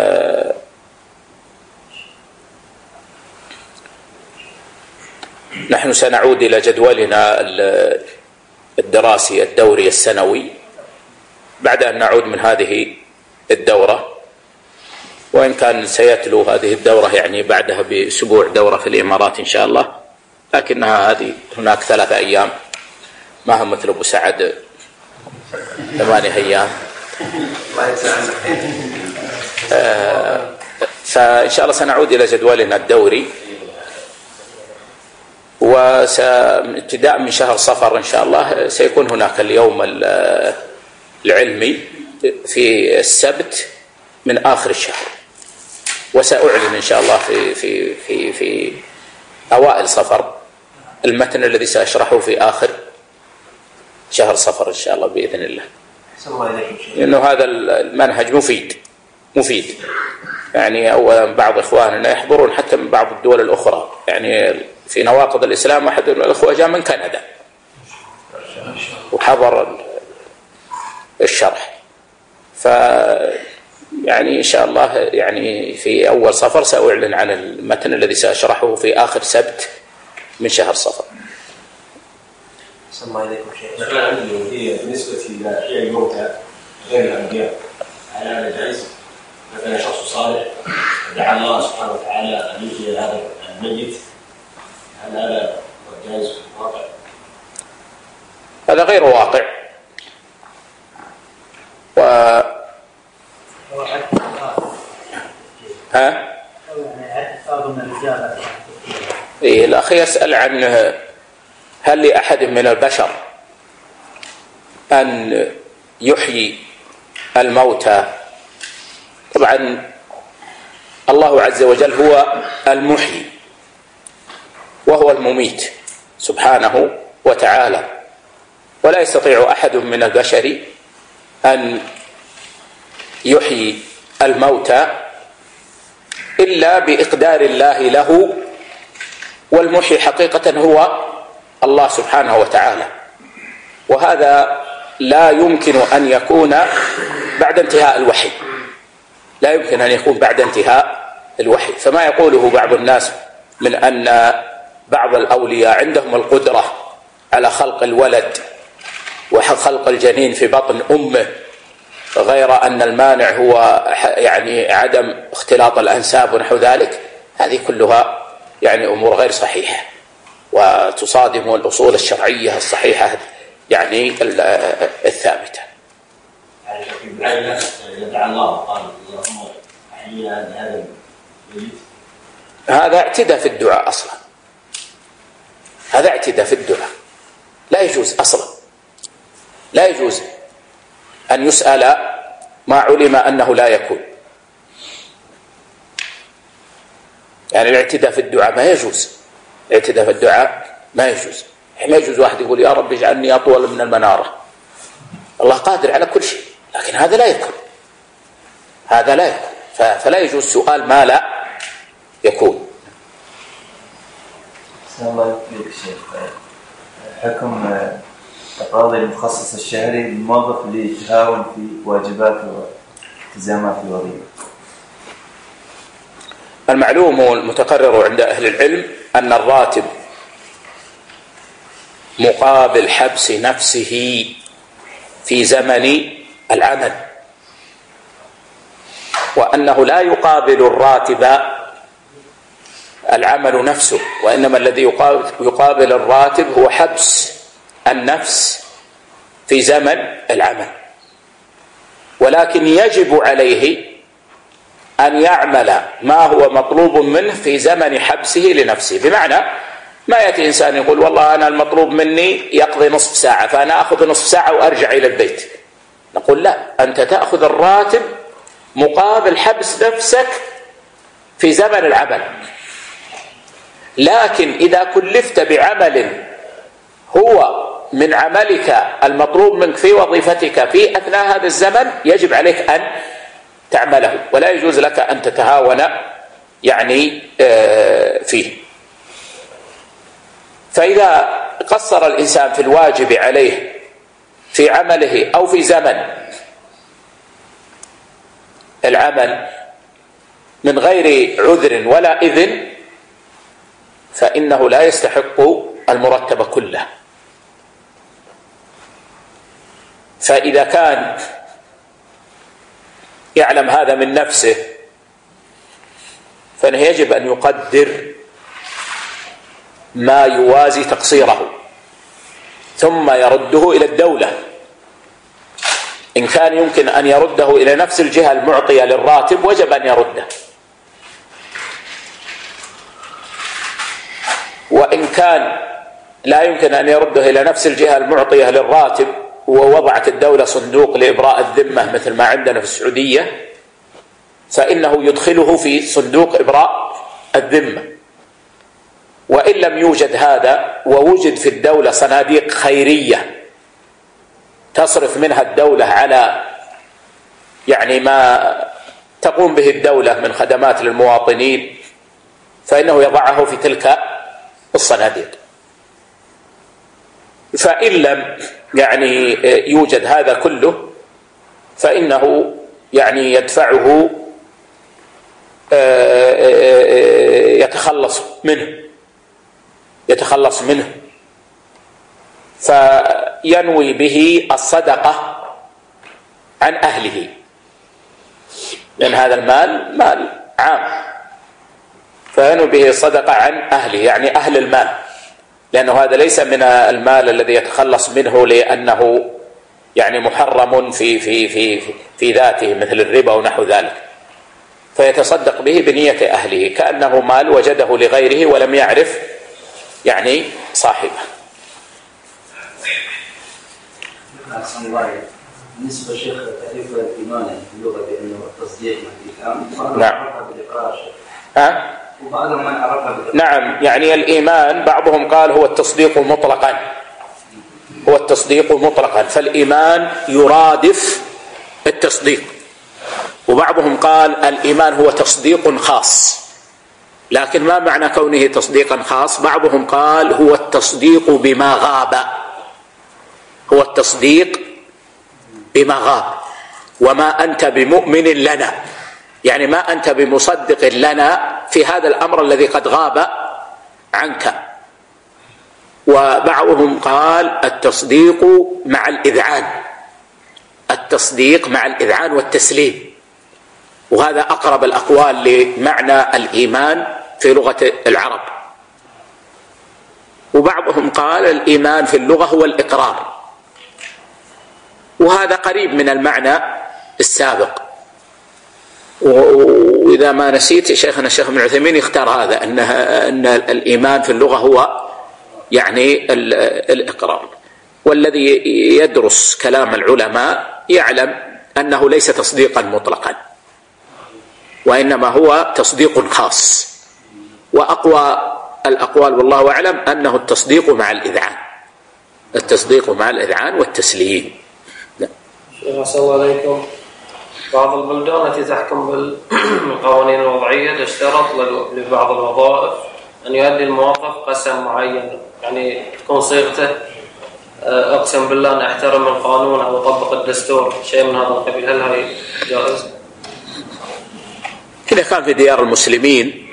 نحن سنعود إلى جدولنا الدراسي الدوري السنوي بعد أن نعود من هذه الدورة، وإن كان سيتلو هذه الدورة يعني بعدها بأسبوع دورة في الإمارات إن شاء الله، لكنها هذه هناك ثلاثة أيام ما هم مثل أبو سعد ثمانية أيام. آه فإن شاء الله سنعود إلى جدولنا الدوري، وابتداء من شهر صفر إن شاء الله سيكون هناك اليوم العلمي في السبت من آخر الشهر، وسأعلن إن شاء الله في في في في أوائل صفر المتن الذي سأشرحه في آخر شهر صفر إن شاء الله بإذن الله. لأنه هذا المنهج مفيد مفيد يعني أولا بعض إخواننا يحضرون حتى من بعض الدول الأخرى، يعني في نواقض الإسلام أحد الأخوة جاء من كندا وحضر الشرح، ف يعني إن شاء الله يعني في أول صفر سأعلن عن المتن الذي سأشرحه في آخر سبت من شهر صفر. صلى الله عليكم شيخ. السؤال عندي هي بالنسبة إلى أحياء الموتى غير الأنبياء، هل هذا جائز؟ مثلا شخص صالح دعا الله سبحانه وتعالى أن يحيي هذا الميت، هل هذا جائز في الواقع؟ هذا غير واقع، و ها؟ إيه الأخ يسأل عن هل لأحد من البشر أن يحيي الموتى؟ طبعا الله عز وجل هو المحيي وهو المميت سبحانه وتعالى، ولا يستطيع أحد من البشر أن يحيي الموتى إلا بإقدار الله له، والمحيي حقيقة هو الله سبحانه وتعالى، وهذا لا يمكن أن يكون بعد انتهاء الوحي، لا يمكن أن يكون بعد انتهاء الوحي. فما يقوله بعض الناس من أن بعض الأولياء عندهم القدرة على خلق الولد وخلق الجنين في بطن أمه، غير أن المانع هو يعني عدم اختلاط الأنساب ونحو ذلك، هذه كلها يعني أمور غير صحيحة وتصادم الأصول الشرعية الصحيحة يعني الثابتة. هذا اعتداء في الدعاء أصلا، هذا اعتداء في الدعاء، لا يجوز أصلا، لا يجوز أن يسأل ما علم أنه لا يكون، يعني الاعتداء في الدعاء ما يجوز، الاعتداء في الدعاء ما يجوز. ما يجوز واحد يقول يا رب اجعلني أطول من المنارة، الله قادر على كل شيء، لكن هذا لا يكون، هذا لا يكون، فلا يجوز سؤال ما لا يكون. السلام عليكم شيخ. حكم تقاضي المخصص الشهري للموظف اللي يتهاون في واجباته والتزامات الوظيفة. المعلوم والمتقرر عند أهل العلم أن الراتب مقابل حبس نفسه في زمن العمل، وأنه لا يقابل الراتب العمل نفسه، وإنما الذي يقابل الراتب هو حبس النفس في زمن العمل، ولكن يجب عليه أن يعمل ما هو مطلوب منه في زمن حبسه لنفسه. بمعنى ما يأتي إنسان يقول والله أنا المطلوب مني يقضي نصف ساعة فأنا أخذ نصف ساعة وأرجع إلى البيت، نقول لا، أنت تأخذ الراتب مقابل حبس نفسك في زمن العمل. لكن إذا كلفت بعمل هو من عملك المطلوب منك في وظيفتك في أثناء هذا الزمن يجب عليك أن تعمله، ولا يجوز لك أن تتهاون يعني فيه. فإذا قصر الإنسان في الواجب عليه في عمله أو في زمن العمل من غير عذر ولا إذن فإنه لا يستحق المرتب كله. فإذا كان يعلم هذا من نفسه فإنه يجب أن يقدر ما يوازي تقصيره ثم يرده إلى الدولة. إن كان يمكن أن يرده إلى نفس الجهة المعطية للراتب وجب أن يرده، وإن كان لا يمكن أن يرده إلى نفس الجهة المعطية للراتب ووضعت الدولة صندوق لإبراء الذمة مثل ما عندنا في السعودية فإنه يدخله في صندوق إبراء الذمة. وإن لم يوجد هذا ووجد في الدولة صناديق خيرية تصرف منها الدولة على يعني ما تقوم به الدولة من خدمات للمواطنين فإنه يضعه في تلك الصناديق. فإن لم يعني يوجد هذا كله فإنه يعني يدفعه يتخلص منه يتخلص منه فينوي به الصدقة عن أهله، لأن هذا المال مال عام، فينوي به الصدقة عن أهله يعني أهل المال، لأنه هذا ليس من المال الذي يتخلص منه لأنه يعني محرم في في في في ذاته مثل الربا ونحو ذلك، فيتصدق به بنية أهله كأنه مال وجده لغيره ولم يعرف يعني صاحبه. أحسن الله. بالنسبة شيخ تعريف الإيمان في اللغة بأنه التصديق بالإسلام. نعم. ها؟ وبعضهم من عرفها بالإقرار. نعم، يعني الإيمان بعضهم قال هو التصديق مطلقا، هو التصديق مطلقا، فالإيمان يرادف التصديق. وبعضهم قال الإيمان هو تصديق خاص، لكن ما معنى كونه تصديقا خاص؟ بعضهم قال هو التصديق بما غاب، هو التصديق بما غاب، وما أنت بمؤمن لنا، يعني ما أنت بمصدق لنا في هذا الأمر الذي قد غاب عنك. وبعضهم قال التصديق مع الإذعان، التصديق مع الإذعان والتسليم، وهذا أقرب الأقوال لمعنى الإيمان في لغة العرب. وبعضهم قال الإيمان في اللغة هو الإقرار، وهذا قريب من المعنى السابق. وإذا ما نسيت شيخنا الشيخ ابن عثيمين اختار هذا، أن أن الإيمان في اللغة هو يعني الإقرار. والذي يدرس كلام العلماء يعلم أنه ليس تصديقا مطلقا، وإنما هو تصديق خاص، وأقوى الأقوال والله أعلم أنه التصديق مع الإذعان، التصديق مع الإذعان والتسليم. شيخ أحسن الله عليكم. بعض البلدان التي تحكم بالقوانين الوضعية تشترط لبعض الوظائف أن يؤدي الموظف قسم معين، يعني تكون صيغته أقسم بالله أن أحترم القانون أو أطبق الدستور، شيء من هذا القبيل، هل هذا جائز؟ إذا كان في ديار المسلمين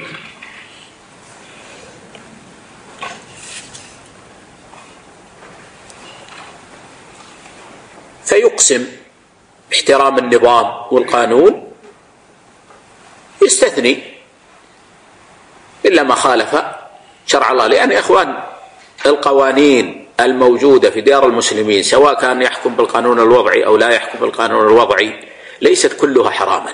فيقسم باحترام النظام والقانون ويستثني إلا ما خالف شرع الله. لأن يا إخوان القوانين الموجودة في ديار المسلمين سواء كان يحكم بالقانون الوضعي أو لا يحكم بالقانون الوضعي ليست كلها حراما.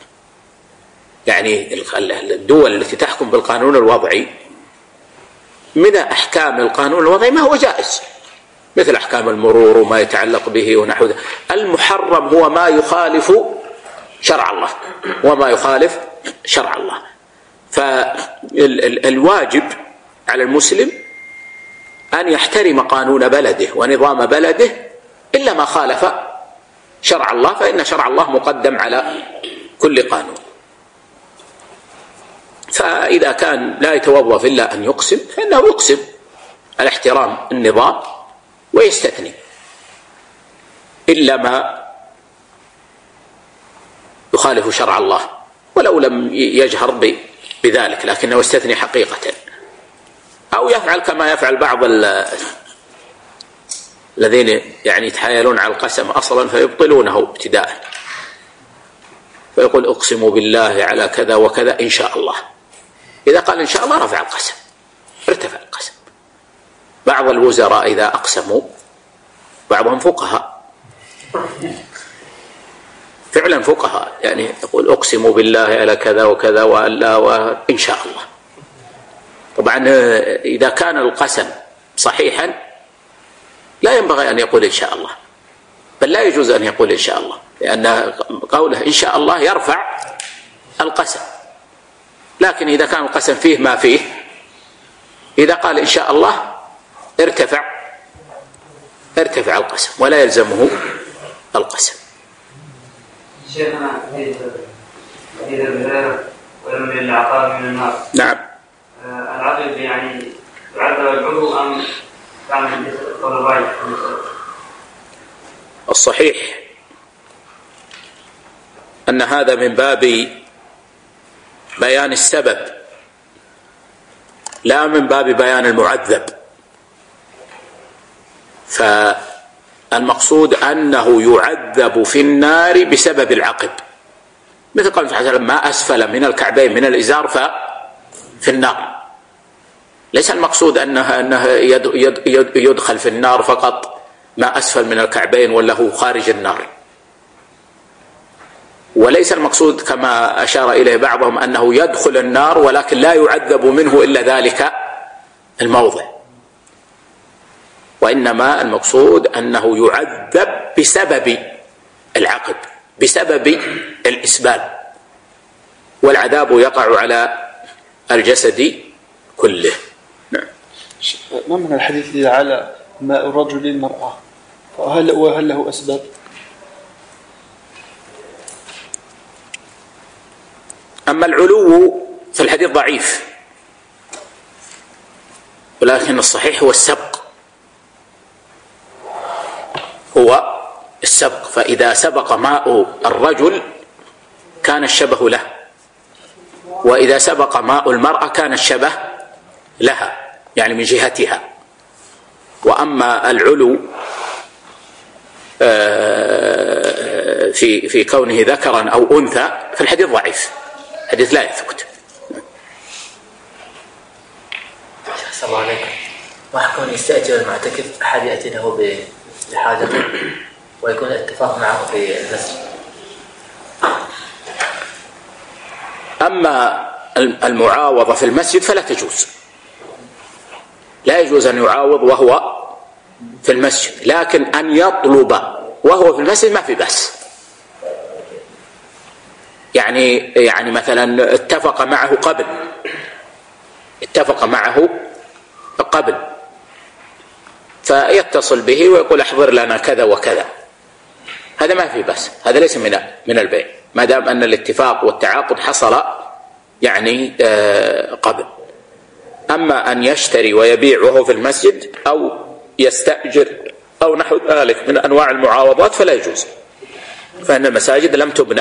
يعني الدول التي تحكم بالقانون الوضعي من أحكام القانون الوضعي ما هو جائز، مثل أحكام المرور وما يتعلق به ونحو ذلك. المحرم هو ما يخالف شرع الله وما يخالف شرع الله. فالواجب على المسلم أن يحترم قانون بلده ونظام بلده إلا ما خالف شرع الله، فإن شرع الله مقدم على كل قانون. فإذا كان لا يتوظف إلا أن يقسم فإنه يقسم على احترام النظام ويستثني إلا ما يخالف شرع الله، ولو لم يجهر بذلك لكنه يستثني حقيقة. أو يفعل كما يفعل بعض الذين يعني يتحايلون على القسم أصلا فيبطلونه ابتداء، فيقول أقسم بالله على كذا وكذا إن شاء الله. إذا قال إن شاء الله رفع القسم، ارتفع القسم. بعض الوزراء إذا أقسموا، بعضهم فقهاء فعلا فقهاء، يعني يقول أقسم بالله على كذا وكذا وألا وإن شاء الله. طبعا إذا كان القسم صحيحا لا ينبغي أن يقول إن شاء الله، بل لا يجوز أن يقول إن شاء الله، لأن قوله إن شاء الله يرفع القسم. لكن إذا كان القسم فيه ما فيه، إذا قال إن شاء الله ارتفع ارتفع القسم ولا يلزمه القسم. شيخنا في البلاد ولم العقاب من النار. نعم. العقل يعني يعذب العضو أم تعمل الطلبات؟ الصحيح أن هذا من باب بيان السبب لا من باب بيان المعذب. فالمقصود أنه يعذب في النار بسبب العقب، مثل قال تعالى ما أسفل من الكعبين من الإزار ففي النار. ليس المقصود أنه, أنه يدخل في النار فقط ما أسفل من الكعبين ولا هو خارج النار، وليس المقصود كما أشار إليه بعضهم أنه يدخل النار ولكن لا يعذب منه إلا ذلك الموضع، وإنما المقصود أنه يعذب بسبب العقب، بسبب الإسبال، والعذاب يقع على الجسد كله. نعم. ما من الحديث إذا على ماء الرجل للمرأة وهل, وهل له أسباب؟ أما العلو فالحديث ضعيف، ولكن الصحيح هو السبق، هو السبق. فإذا سبق ماء الرجل كان الشبه له، وإذا سبق ماء المرأة كان الشبه لها، يعني من جهتها. وأما العلو في في كونه ذكرا أو أنثى فالحديث ضعيف، الحديث لا يثبت. السلام عليكم. ما حكم يستأجر المعتكف أحد يأتي له بحاجته ويكون الاتفاق معه في المسجد؟ أما المعاوضة في المسجد فلا تجوز، لا يجوز أن يعاوض وهو في المسجد، لكن أن يطلب وهو في المسجد ما في بأس. يعني يعني مثلا اتفق معه قبل اتفق معه قبل فيتصل به ويقول احضر لنا كذا وكذا، هذا ما في بأس، هذا ليس من من البيع ما دام أن الاتفاق والتعاقد حصل يعني قبل. أما أن يشتري ويبيع وهو في المسجد أو يستأجر أو نحو ذلك من أنواع المعاوضات فلا يجوز، فإن المساجد لم تبنى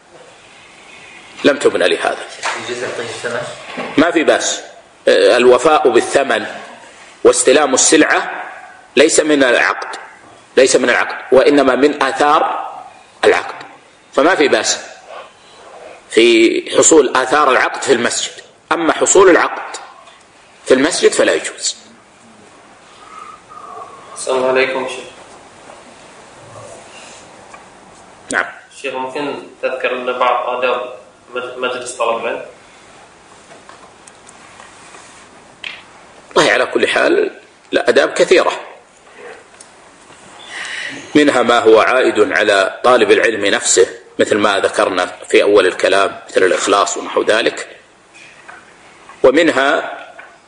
لم تبنى لهذا. ما في بأس. الوفاء بالثمن واستلام السلعة ليس من العقد، ليس من العقد، وإنما من آثار العقد، فما في بأس في حصول آثار العقد في المسجد. أما حصول العقد في المسجد فلا يجوز. السلام عليكم شيخ. نعم شيخ، ممكن تذكر لنا بعض آداب مجلس طلب العلم؟ والله على كل حال الآداب كثيرة، منها ما هو عائد على طالب العلم نفسه مثل ما ذكرنا في أول الكلام مثل الإخلاص ونحو ذلك، ومنها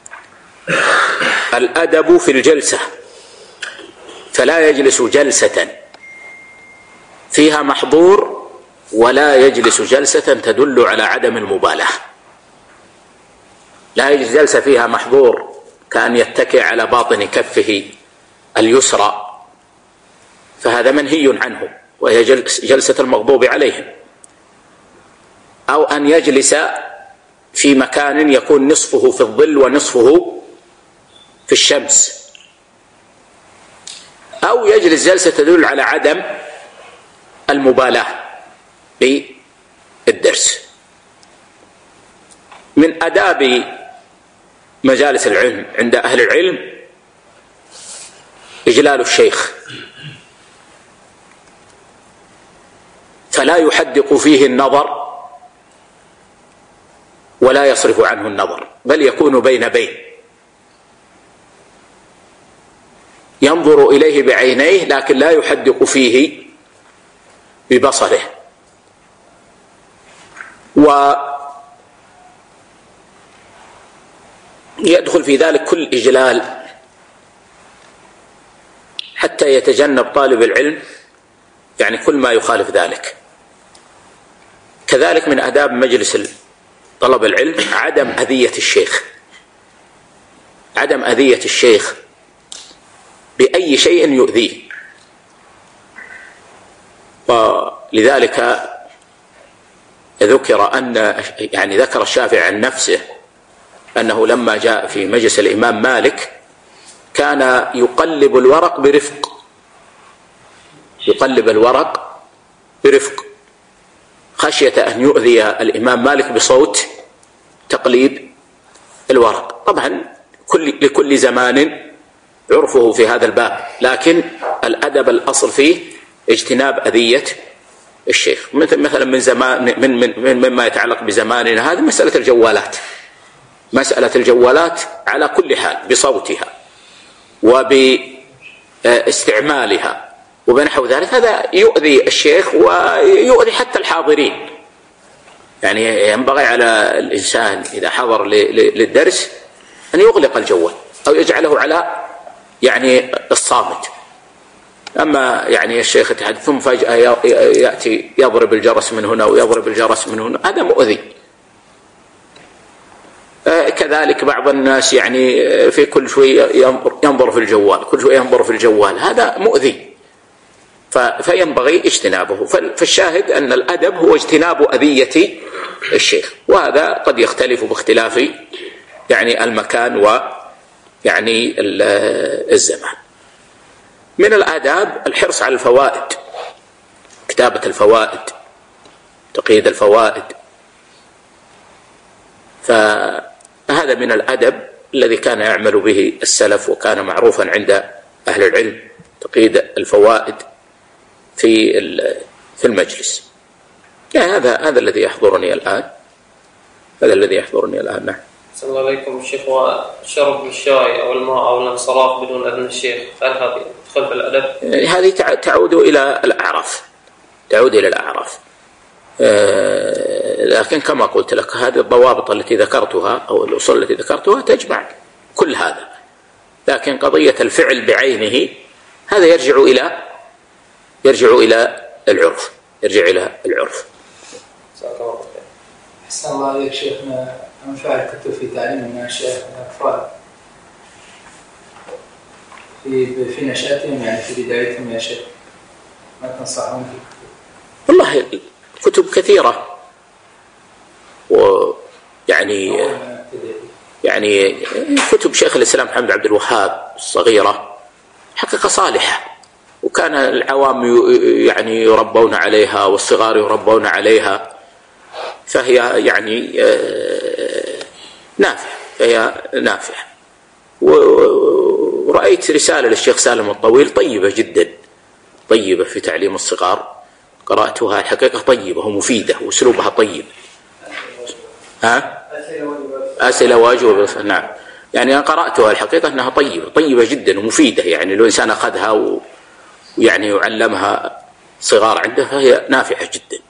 الأدب في الجلسة، فلا يجلس جلسة فيها محظور ولا يجلس جلسة تدل على عدم المبالاة. لا يجلس جلسة فيها محظور كأن يتكئ على باطن كفه اليسرى، فهذا منهي عنه وهي جلسة المغضوب عليهم. أو أن يجلس في مكان يكون نصفه في الظل ونصفه في الشمس، أو يجلس جلسة تدل على عدم المبالاة بالدرس. من آداب مجالس العلم عند أهل العلم إجلال الشيخ، فلا يحدق فيه النظر ولا يصرف عنه النظر، بل يكون بين بين، ينظر إليه بعينيه لكن لا يحدق فيه ببصره. ويدخل في ذلك كل إجلال حتى يتجنب طالب العلم يعني كل ما يخالف ذلك. كذلك من آداب مجلس طلب العلم عدم أذية الشيخ، عدم أذية الشيخ بأي شيء يؤذيه. ولذلك ذكر أن يعني ذكر الشافعي عن نفسه أنه لما جاء في مجلس الإمام مالك كان يقلب الورق برفق، يقلب الورق برفق خشية أن يؤذي الإمام مالك بصوت تقليب الورق. طبعا كل لكل زمان عرفه في هذا الباب، لكن الأدب الأصل فيه اجتناب أذية الشيخ. مثلا من زمان من من من مما يتعلق بزماننا هذه مسألة الجوالات، مسألة الجوالات على كل حال بصوتها وباستعمالها وبنحو ذلك، هذا يؤذي الشيخ ويؤذي حتى الحاضرين. يعني ينبغي على الإنسان إذا حضر للدرس أن يغلق الجوال أو يجعله على يعني الصامت. أما يعني الشيخ يتحدث ثم فجأة يأتي يضرب الجرس من هنا ويضرب الجرس من هنا، هذا مؤذي. كذلك بعض الناس يعني في كل شوي ينظر في الجوال، كل شوي ينظر في الجوال، هذا مؤذي فينبغي اجتنابه. فالشاهد أن الأدب هو اجتناب أذية الشيخ، وهذا قد يختلف باختلاف يعني المكان ويعني الزمان. من الآداب الحرص على الفوائد، كتابة الفوائد، تقييد الفوائد، فهذا من الأدب الذي كان يعمل به السلف وكان معروفا عند أهل العلم، تقييد الفوائد في في المجلس. يعني هذا هذا الذي يحضرني الآن، هذا الذي يحضرني الآن. نعم. السلام عليكم الشيخ. وشرب الشاي أو الماء أو الانصراف بدون إذن الشيخ، هل هذه تدخل في الأدب؟ هذه تعود إلى الأعراف، تعود إلى الأعراف. لكن كما قلت لك هذه الضوابط التي ذكرتها أو الأصول التي ذكرتها تجمع كل هذا، لكن قضية الفعل بعينه هذا يرجع إلى يرجع إلى العرف، يرجع إلى العرف. أحسن الله عليك شيخنا. أنفع كتب في تعليم الناشئة الأطفال في في نشأتهم، يعني في بدايتهم يا شيخ، ما تنصحهم في كتب؟ والله كتب كثيرة، ويعني يعني كتب شيخ الإسلام محمد عبد الوهاب الصغيرة حقيقة صالحة، وكان العوام يعني يربون عليها والصغار يربون عليها فهي يعني نافعة، فهي نافعة. ورأيت رسالة للشيخ سالم الطويل طيبة جدا، طيبة في تعليم الصغار، قرأتها الحقيقة طيبة ومفيدة وأسلوبها طيب. ها؟ أسئلة وأجوبة. نعم، يعني أنا قرأتها الحقيقة أنها طيبة طيبة جدا ومفيدة، يعني لو إنسان أخذها ويعني يعلمها صغار عنده فهي نافعة جدا.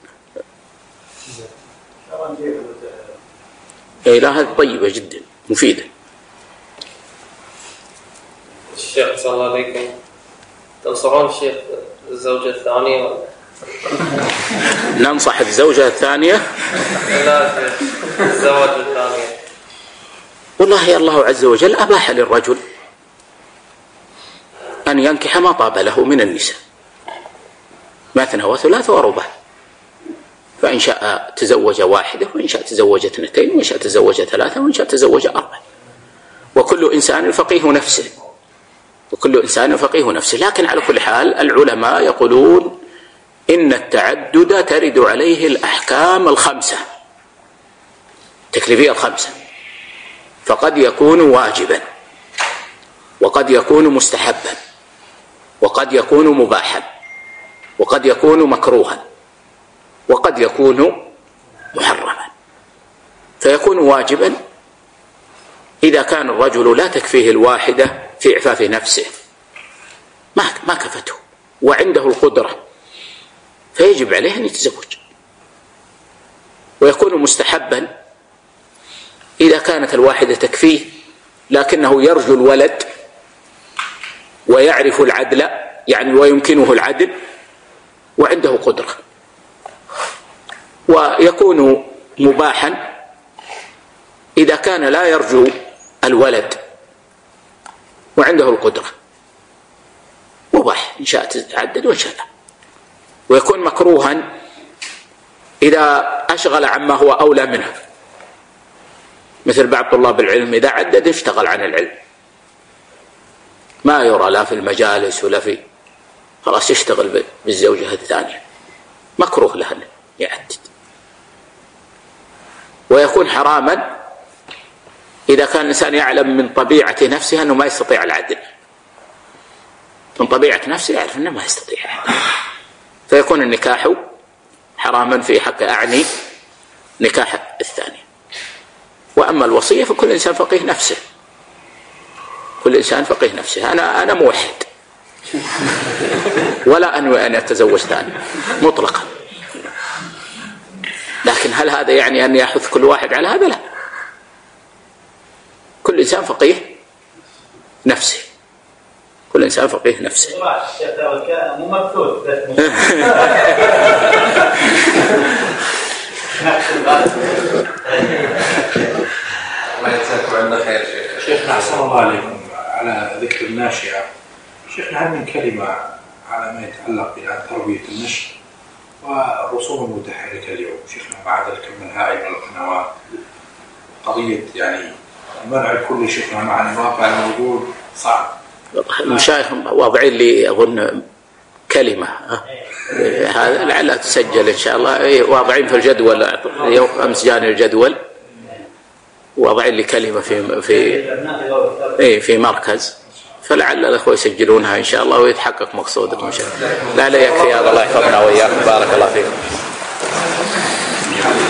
إيه لا، هذه طيبة جدا مفيدة. الشيخ صلى الله عليكم، تنصحون الشيخ الزوجة الثانية ولا؟ ننصح الزوجة الثانية؟ لا، الزواج الثانية. والله الله عز وجل أباح للرجل أن ينكح ما طاب له من النساء مثنى وثلاث ورباع، فإن شاء تزوج واحدة، وإن شاء تزوج اثنتين، وإن شاء تزوج ثلاثة، وإن شاء تزوج أربعة. وكل إنسان فقيه نفسه، وكل إنسان فقيه نفسه. لكن على كل حال العلماء يقولون إن التعدد ترد عليه الأحكام الخمسة التكليفية الخمسة، فقد يكون واجبا، وقد يكون مستحبا، وقد يكون مباحا، وقد يكون مكروها، وقد يكون محرما. فيكون واجبا إذا كان الرجل لا تكفيه الواحدة في إعفاف نفسه، ما ما كفته وعنده القدرة، فيجب عليه أن يتزوج. ويكون مستحبا إذا كانت الواحدة تكفيه لكنه يرجو الولد ويعرف العدل، يعني ويمكنه العدل وعنده قدرة. ويكون مباحا إذا كان لا يرجو الولد وعنده القدرة، مباح إن شاء تعدد وإن شاء لا. ويكون مكروها إذا أشغل عما هو أولى منه، مثل بعض طلاب العلم إذا عدد اشتغل عن العلم، ما يرى لا في المجالس ولا في، خلاص يشتغل بالزوجة الثانية، مكروه له أن يعدد. ويكون حراما إذا كان الإنسان يعلم من طبيعة نفسه أنه ما يستطيع العدل، من طبيعة نفسه يعرف أنه ما يستطيع العدل، فيكون النكاح حراما في حق أعني نكاح الثاني. وأما الوصية فكل إنسان فقيه نفسه، كل إنسان فقيه نفسه. أنا أنا موحد ولا أنوي أن أتزوج ثاني مطلقا، لكن هل هذا يعني أن يحث كل واحد على هذا؟ لا، كل إنسان فقيه نفسه، كل إنسان فقيه نفسه. مو مكتوب الله يجزاكم عنا خير شيخ. شيخنا أحسن الله عليكم، على ذكر الناشئة، شيخنا هل من كلمة على ما يتعلق بتربية النشء والرسوم المتحركة اليوم شيخنا بعد الكم الهائل من القنوات، قضية يعني المنع الكلي شيخنا مع الواقع الموجود صعب. المشايخ واضعين لي أظن كلمة هذا لعلها تسجل إن شاء الله، واضعين في الجدول، اليوم أمس جاني الجدول واضعين لي كلمة في في إيه في مركز، فلعل الأخوة يسجلونها إن شاء الله ويتحقق مقصودكم إن شاء الله. لا لا يكفي هذا، الله يحفظنا وإياكم، بارك الله فيكم.